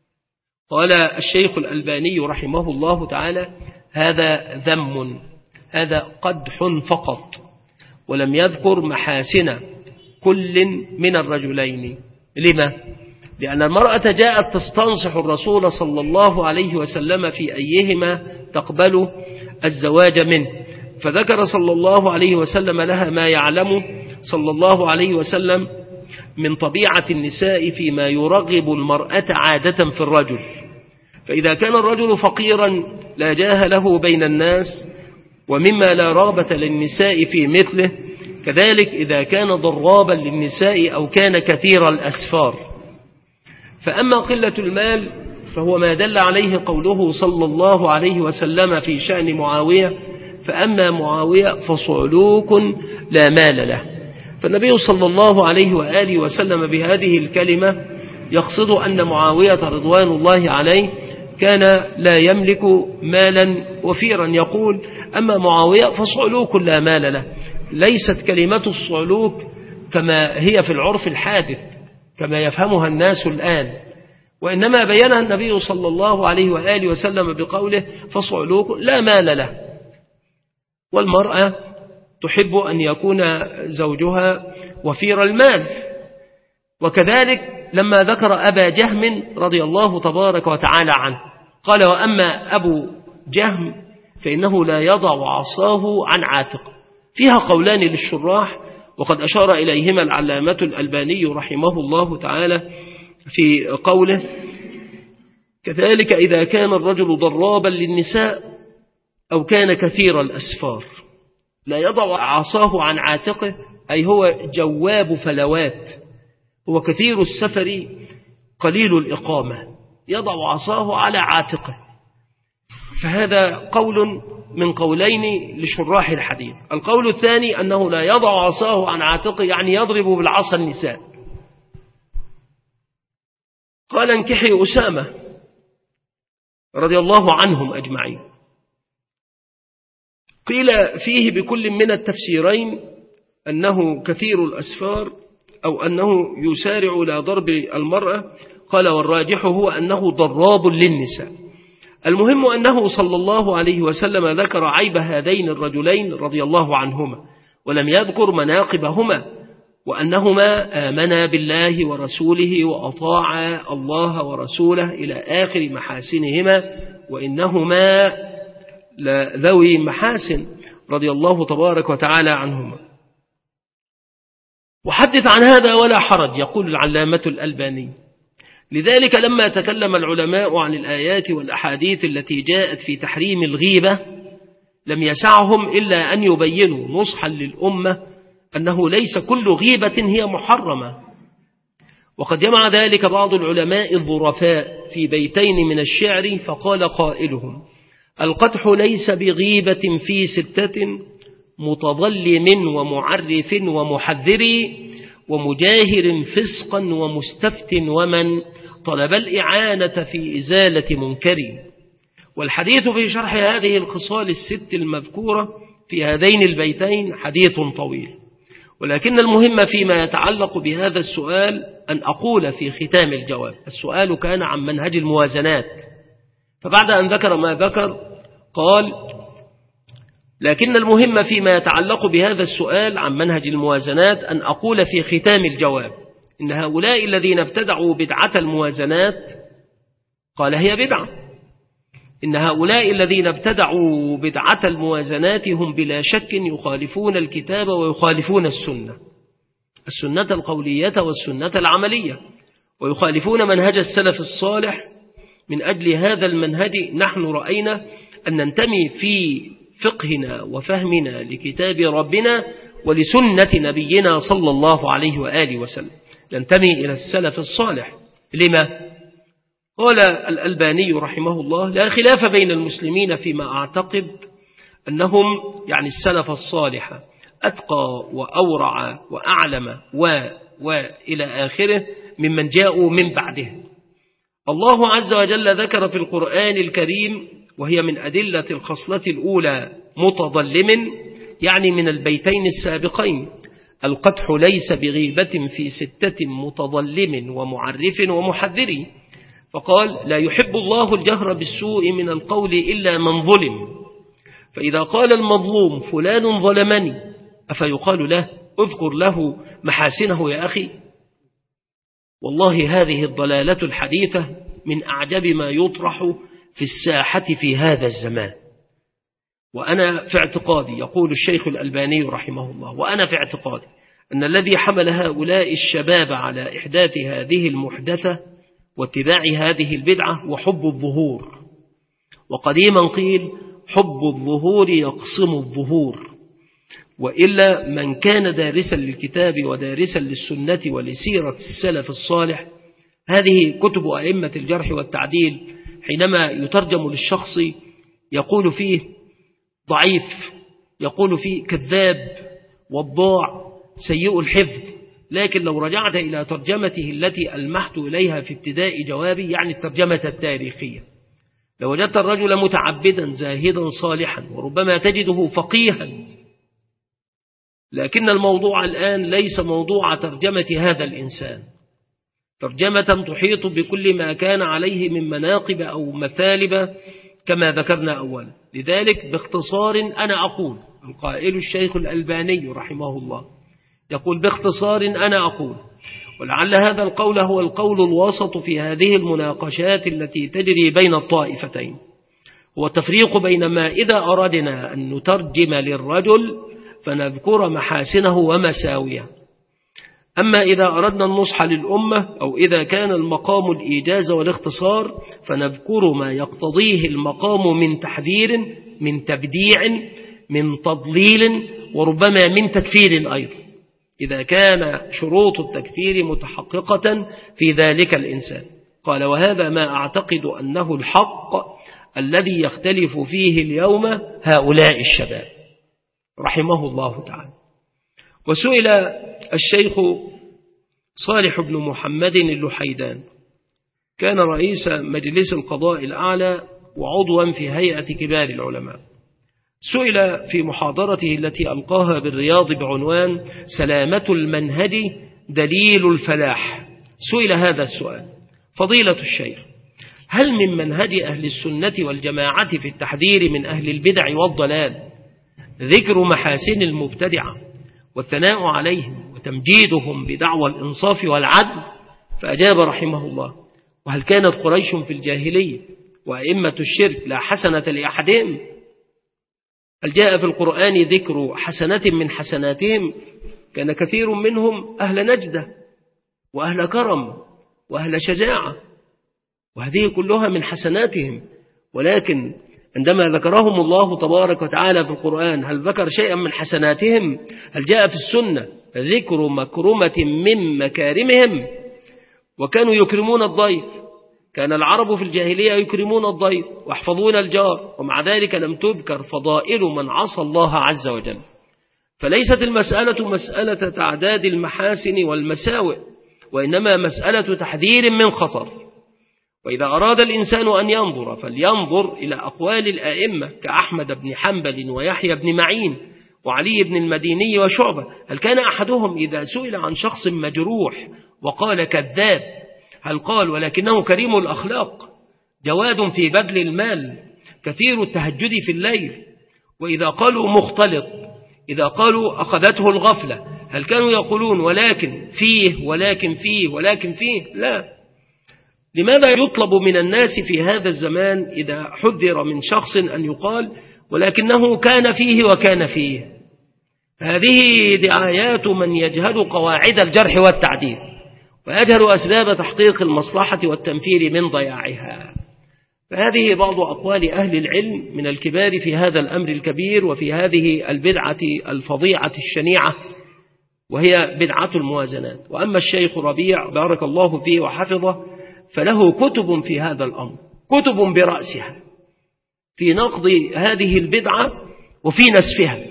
قال الشيخ الألباني رحمه الله تعالى هذا ذم، هذا قدح فقط، ولم يذكر محاسن كل من الرجلين. لما؟ لأن المرأة جاءت تستنصح الرسول صلى الله عليه وسلم في أيهما تقبل الزواج منه، فذكر صلى الله عليه وسلم لها ما يعلم صلى الله عليه وسلم من طبيعة النساء فيما يرغب المرأة عادة في الرجل. فإذا كان الرجل فقيرا لا جاه له بين الناس، ومما لا رغبة للنساء في مثله، كذلك إذا كان ضرابا للنساء أو كان كثير الأسفار. فأما قلة المال فهو ما دل عليه قوله صلى الله عليه وسلم في شأن معاوية فأما معاوية فصعلوك لا مال له. فالنبي صلى الله عليه وآله وسلم بهذه الكلمة يقصد أن معاوية رضوان الله عليه كان لا يملك مالا وفيرا، يقول أما معاوية فصعلوك لا مال له. ليست كلمة الصعلوك كما هي في العرف الحادث كما يفهمها الناس الآن، وإنما بينها النبي صلى الله عليه وآله وسلم بقوله فصعلوك لا مال له. والمرأة تحب أن يكون زوجها وفير المال. وكذلك لما ذكر أبا جهم رضي الله تبارك وتعالى عنه قال وأما أبو جهم فإنه لا يضع عصاه عن عاتقه. فيها قولان للشراح، وقد أشار إليهما العلامة الألباني رحمه الله تعالى في قوله كذلك إذا كان الرجل ضرابا للنساء أو كان كثير الأسفار. لا يضع عصاه عن عاتقه أي هو جواب فلوات، هو كثير السفر قليل الإقامة، يضع عصاه على عاتقه. فهذا قول من قولين لشراح الحديث. القول الثاني أنه لا يضع عصاه عن عاتقه يعني يضرب بالعصا النساء. قال انكحي أسامة رضي الله عنهم أجمعين. قيل فيه بكل من التفسيرين أنه كثير الأسفار أو أنه يسارع إلى ضرب المرأة. قال والراجح هو أنه ضراب للنساء. المهم أنه صلى الله عليه وسلم ذكر عيب هذين الرجلين رضي الله عنهما ولم يذكر مناقبهما، وأنهما آمنا بالله ورسوله وأطاعا الله ورسوله إلى آخر محاسنهما، وإنهما لذوي محاسن رضي الله تبارك وتعالى عنهما. وحدث عن هذا ولا حرج، يقول العلامة الألباني. لذلك لما تكلم العلماء عن الآيات والأحاديث التي جاءت في تحريم الغيبة لم يسعهم إلا أن يبينوا نصحا للأمة أنه ليس كل غيبة هي محرمة. وقد جمع ذلك بعض العلماء الظرفاء في بيتين من الشعر فقال قائلهم القدح ليس بغيبة في ستة متظلم ومعرف ومحذر ومجاهر فسقا ومستفت ومن طلب الإعانة في إزالة منكر. والحديث في شرح هذه الخصال الست المذكورة في هذين البيتين حديث طويل، ولكن المهم فيما يتعلق بهذا السؤال أن أقول في ختام الجواب. السؤال كان عن منهج الموازنات، فبعد أن ذكر ما ذكر قال: لكن المهم فيما يتعلق بهذا السؤال عن منهج الموازنات أن أقول في ختام الجواب إن هؤلاء الذين ابتدعوا بدعة الموازنات، قال هي بدعة، إن هؤلاء الذين ابتدعوا بدعة الموازنات هم بلا شك يخالفون الكتاب ويخالفون السنة، السنة القولية والسنة العملية، ويخالفون منهج السلف الصالح. من أجل هذا المنهج نحن رأينا أن ننتمي في فقهنا وفهمنا لكتاب ربنا ولسنة نبينا صلى الله عليه وآله وسلم، ننتمي إلى السلف الصالح. لما؟ قال الألباني رحمه الله: لا خلاف بين المسلمين فيما أعتقد أنهم يعني السلف الصالح أتقى وأورع وأعلم و وإلى آخره ممن جاءوا من بعده. الله عز وجل ذكر في القرآن الكريم، وهي من أدلة الخصلة الأولى متظلم، يعني من البيتين السابقين: القدح ليس بغيبة في ستة متظلم ومعرف ومحذر. فقال: لا يحب الله الجهر بالسوء من القول إلا من ظلم. فإذا قال المظلوم فلان ظلمني، أفيقال له اذكر له محاسنه يا أخي؟ والله هذه الضلالة الحديثة من أعجب ما يطرح في الساحة في هذا الزمان. وأنا في اعتقادي، يقول الشيخ الألباني رحمه الله، وأنا في اعتقادي أن الذي حمل هؤلاء الشباب على إحداث هذه المحدثة واتباع هذه البدعة وحب الظهور. وقديما قيل: حب الظهور يقسم الظهور. وإلا من كان دارسا للكتاب ودارسا للسنة ولسيرة السلف الصالح، هذه كتب أئمة الجرح والتعديل حينما يترجم للشخص يقول فيه ضعيف، يقول فيه كذاب، وضاع، سيء الحفظ. لكن لو رجعت إلى ترجمته التي ألمحت إليها في ابتداء جوابي، يعني الترجمة التاريخية، لوجدت الرجل متعبدا زاهدا صالحا، وربما تجده فقيها. لكن الموضوع الآن ليس موضوع ترجمة هذا الإنسان، ترجمة تحيط بكل ما كان عليه من مناقب أو مثالب كما ذكرنا أولا. لذلك باختصار أنا أقول، القائل الشيخ الألباني رحمه الله يقول باختصار أنا أقول، ولعل هذا القول هو القول الوسط في هذه المناقشات التي تجري بين الطائفتين، هو التفريق بين ما إذا أردنا أن نترجم للرجل فنذكر محاسنه ومساويه، أما إذا أردنا النصح للأمة أو إذا كان المقام الإيجاز والاختصار فنذكر ما يقتضيه المقام من تحذير، من تبديع، من تضليل، وربما من تكفير أيضا، إذا كان شروط التكفير متحققة في ذلك الإنسان. قال: وهذا ما أعتقد أنه الحق الذي يختلف فيه اليوم هؤلاء الشباب رحمه الله تعالى. وسئل الشيخ صالح بن محمد اللحيدان، كان رئيس مجلس القضاء الأعلى وعضوا في هيئة كبار العلماء، سئل في محاضرته التي ألقاها بالرياض بعنوان سلامة المنهج دليل الفلاح، سئل هذا السؤال: فضيلة الشيخ، هل من منهج أهل السنة والجماعة في التحذير من أهل البدع والضلال ذكر محاسن المبتدعة والثناء عليهم وتمجيدهم بدعوى الإنصاف والعدل؟ فأجاب رحمه الله: وهل كانت قريش في الجاهلية وأئمة الشرك لا حسنة لأحدهم؟ هل جاء في القرآن ذكر حسنة من حسناتهم؟ كان كثير منهم أهل نجدة وأهل كرم وأهل شجاعة، وهذه كلها من حسناتهم، ولكن عندما ذكرهم الله تبارك وتعالى في القرآن هل ذكر شيئا من حسناتهم؟ هل جاء في السنة ذكر مكرمة من مكارمهم؟ وكانوا يكرمون الضيف، كان العرب في الجاهلية يكرمون الضيف ويحفظون الجار، ومع ذلك لم تذكر فضائل من عصى الله عز وجل. فليست المسألة مسألة تعداد المحاسن والمساوئ، وإنما مسألة تحذير من خطر. وإذا أراد الإنسان أن ينظر فلينظر إلى أقوال الآئمة كأحمد بن حنبل ويحيى بن معين وعلي بن المديني وشعبة. هل كان أحدهم إذا سئل عن شخص مجروح وقال كذاب هل قال ولكنه كريم الأخلاق جواد في بذل المال كثير التهجد في الليل؟ وإذا قالوا مختلط، إذا قالوا أخذته الغفلة، هل كانوا يقولون ولكن فيه ولكن فيه ولكن فيه؟ لا. لماذا يطلب من الناس في هذا الزمان إذا حذر من شخص أن يقال ولكنه كان فيه وكان فيه؟ هذه دعايات من يجهل قواعد الجرح والتعديل ويجهل أسباب تحقيق المصلحة والتنفير من ضياعها. فهذه بعض أقوال أهل العلم من الكبار في هذا الأمر الكبير وفي هذه البدعة الفظيعة الشنيعة، وهي بدعة الموازنات. وأما الشيخ ربيع بارك الله فيه وحفظه فله كتب في هذا الأمر، كتب برأسها في نقض هذه البدعة وفي نسفها،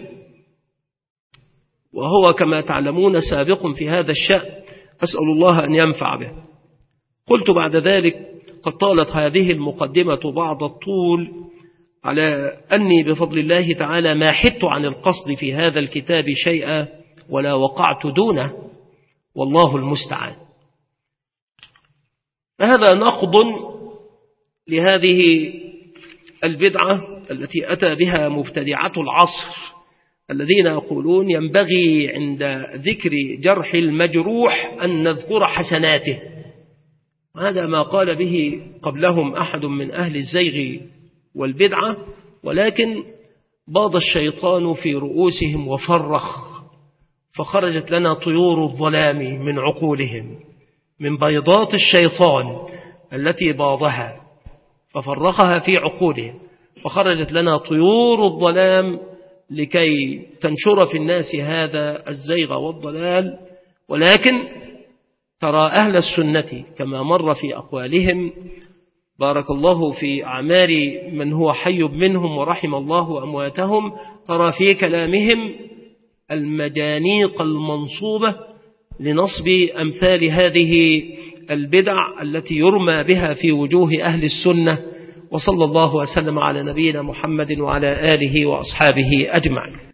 وهو كما تعلمون سابق في هذا الشأن، أسأل الله أن ينفع به. قلت بعد ذلك قد طالت هذه المقدمة بعض الطول على أني بفضل الله تعالى ما حدت عن القصد في هذا الكتاب شيئا ولا وقعت دونه، والله المستعان. فهذا نقض لهذه البدعة التي أتى بها مبتدعة العصر الذين يقولون ينبغي عند ذكر جرح المجروح أن نذكر حسناته. هذا ما قال به قبلهم أحد من أهل الزيغ والبدعة، ولكن باض الشيطان في رؤوسهم وفرخ، فخرجت لنا طيور الظلام من عقولهم من بيضات الشيطان التي باضها ففرخها في عقولهم، فخرجت لنا طيور الظلام لكي تنشر في الناس هذا الزيغ والضلال. ولكن ترى أهل السنة كما مر في أقوالهم بارك الله في أعمار من هو حي منهم ورحم الله أمواتهم، ترى في كلامهم المجانيق المنصوبة لنصب أمثال هذه البدع التي يرمى بها في وجوه أهل السنة. وصلى الله وسلم على نبينا محمد وعلى آله وأصحابه أجمعين.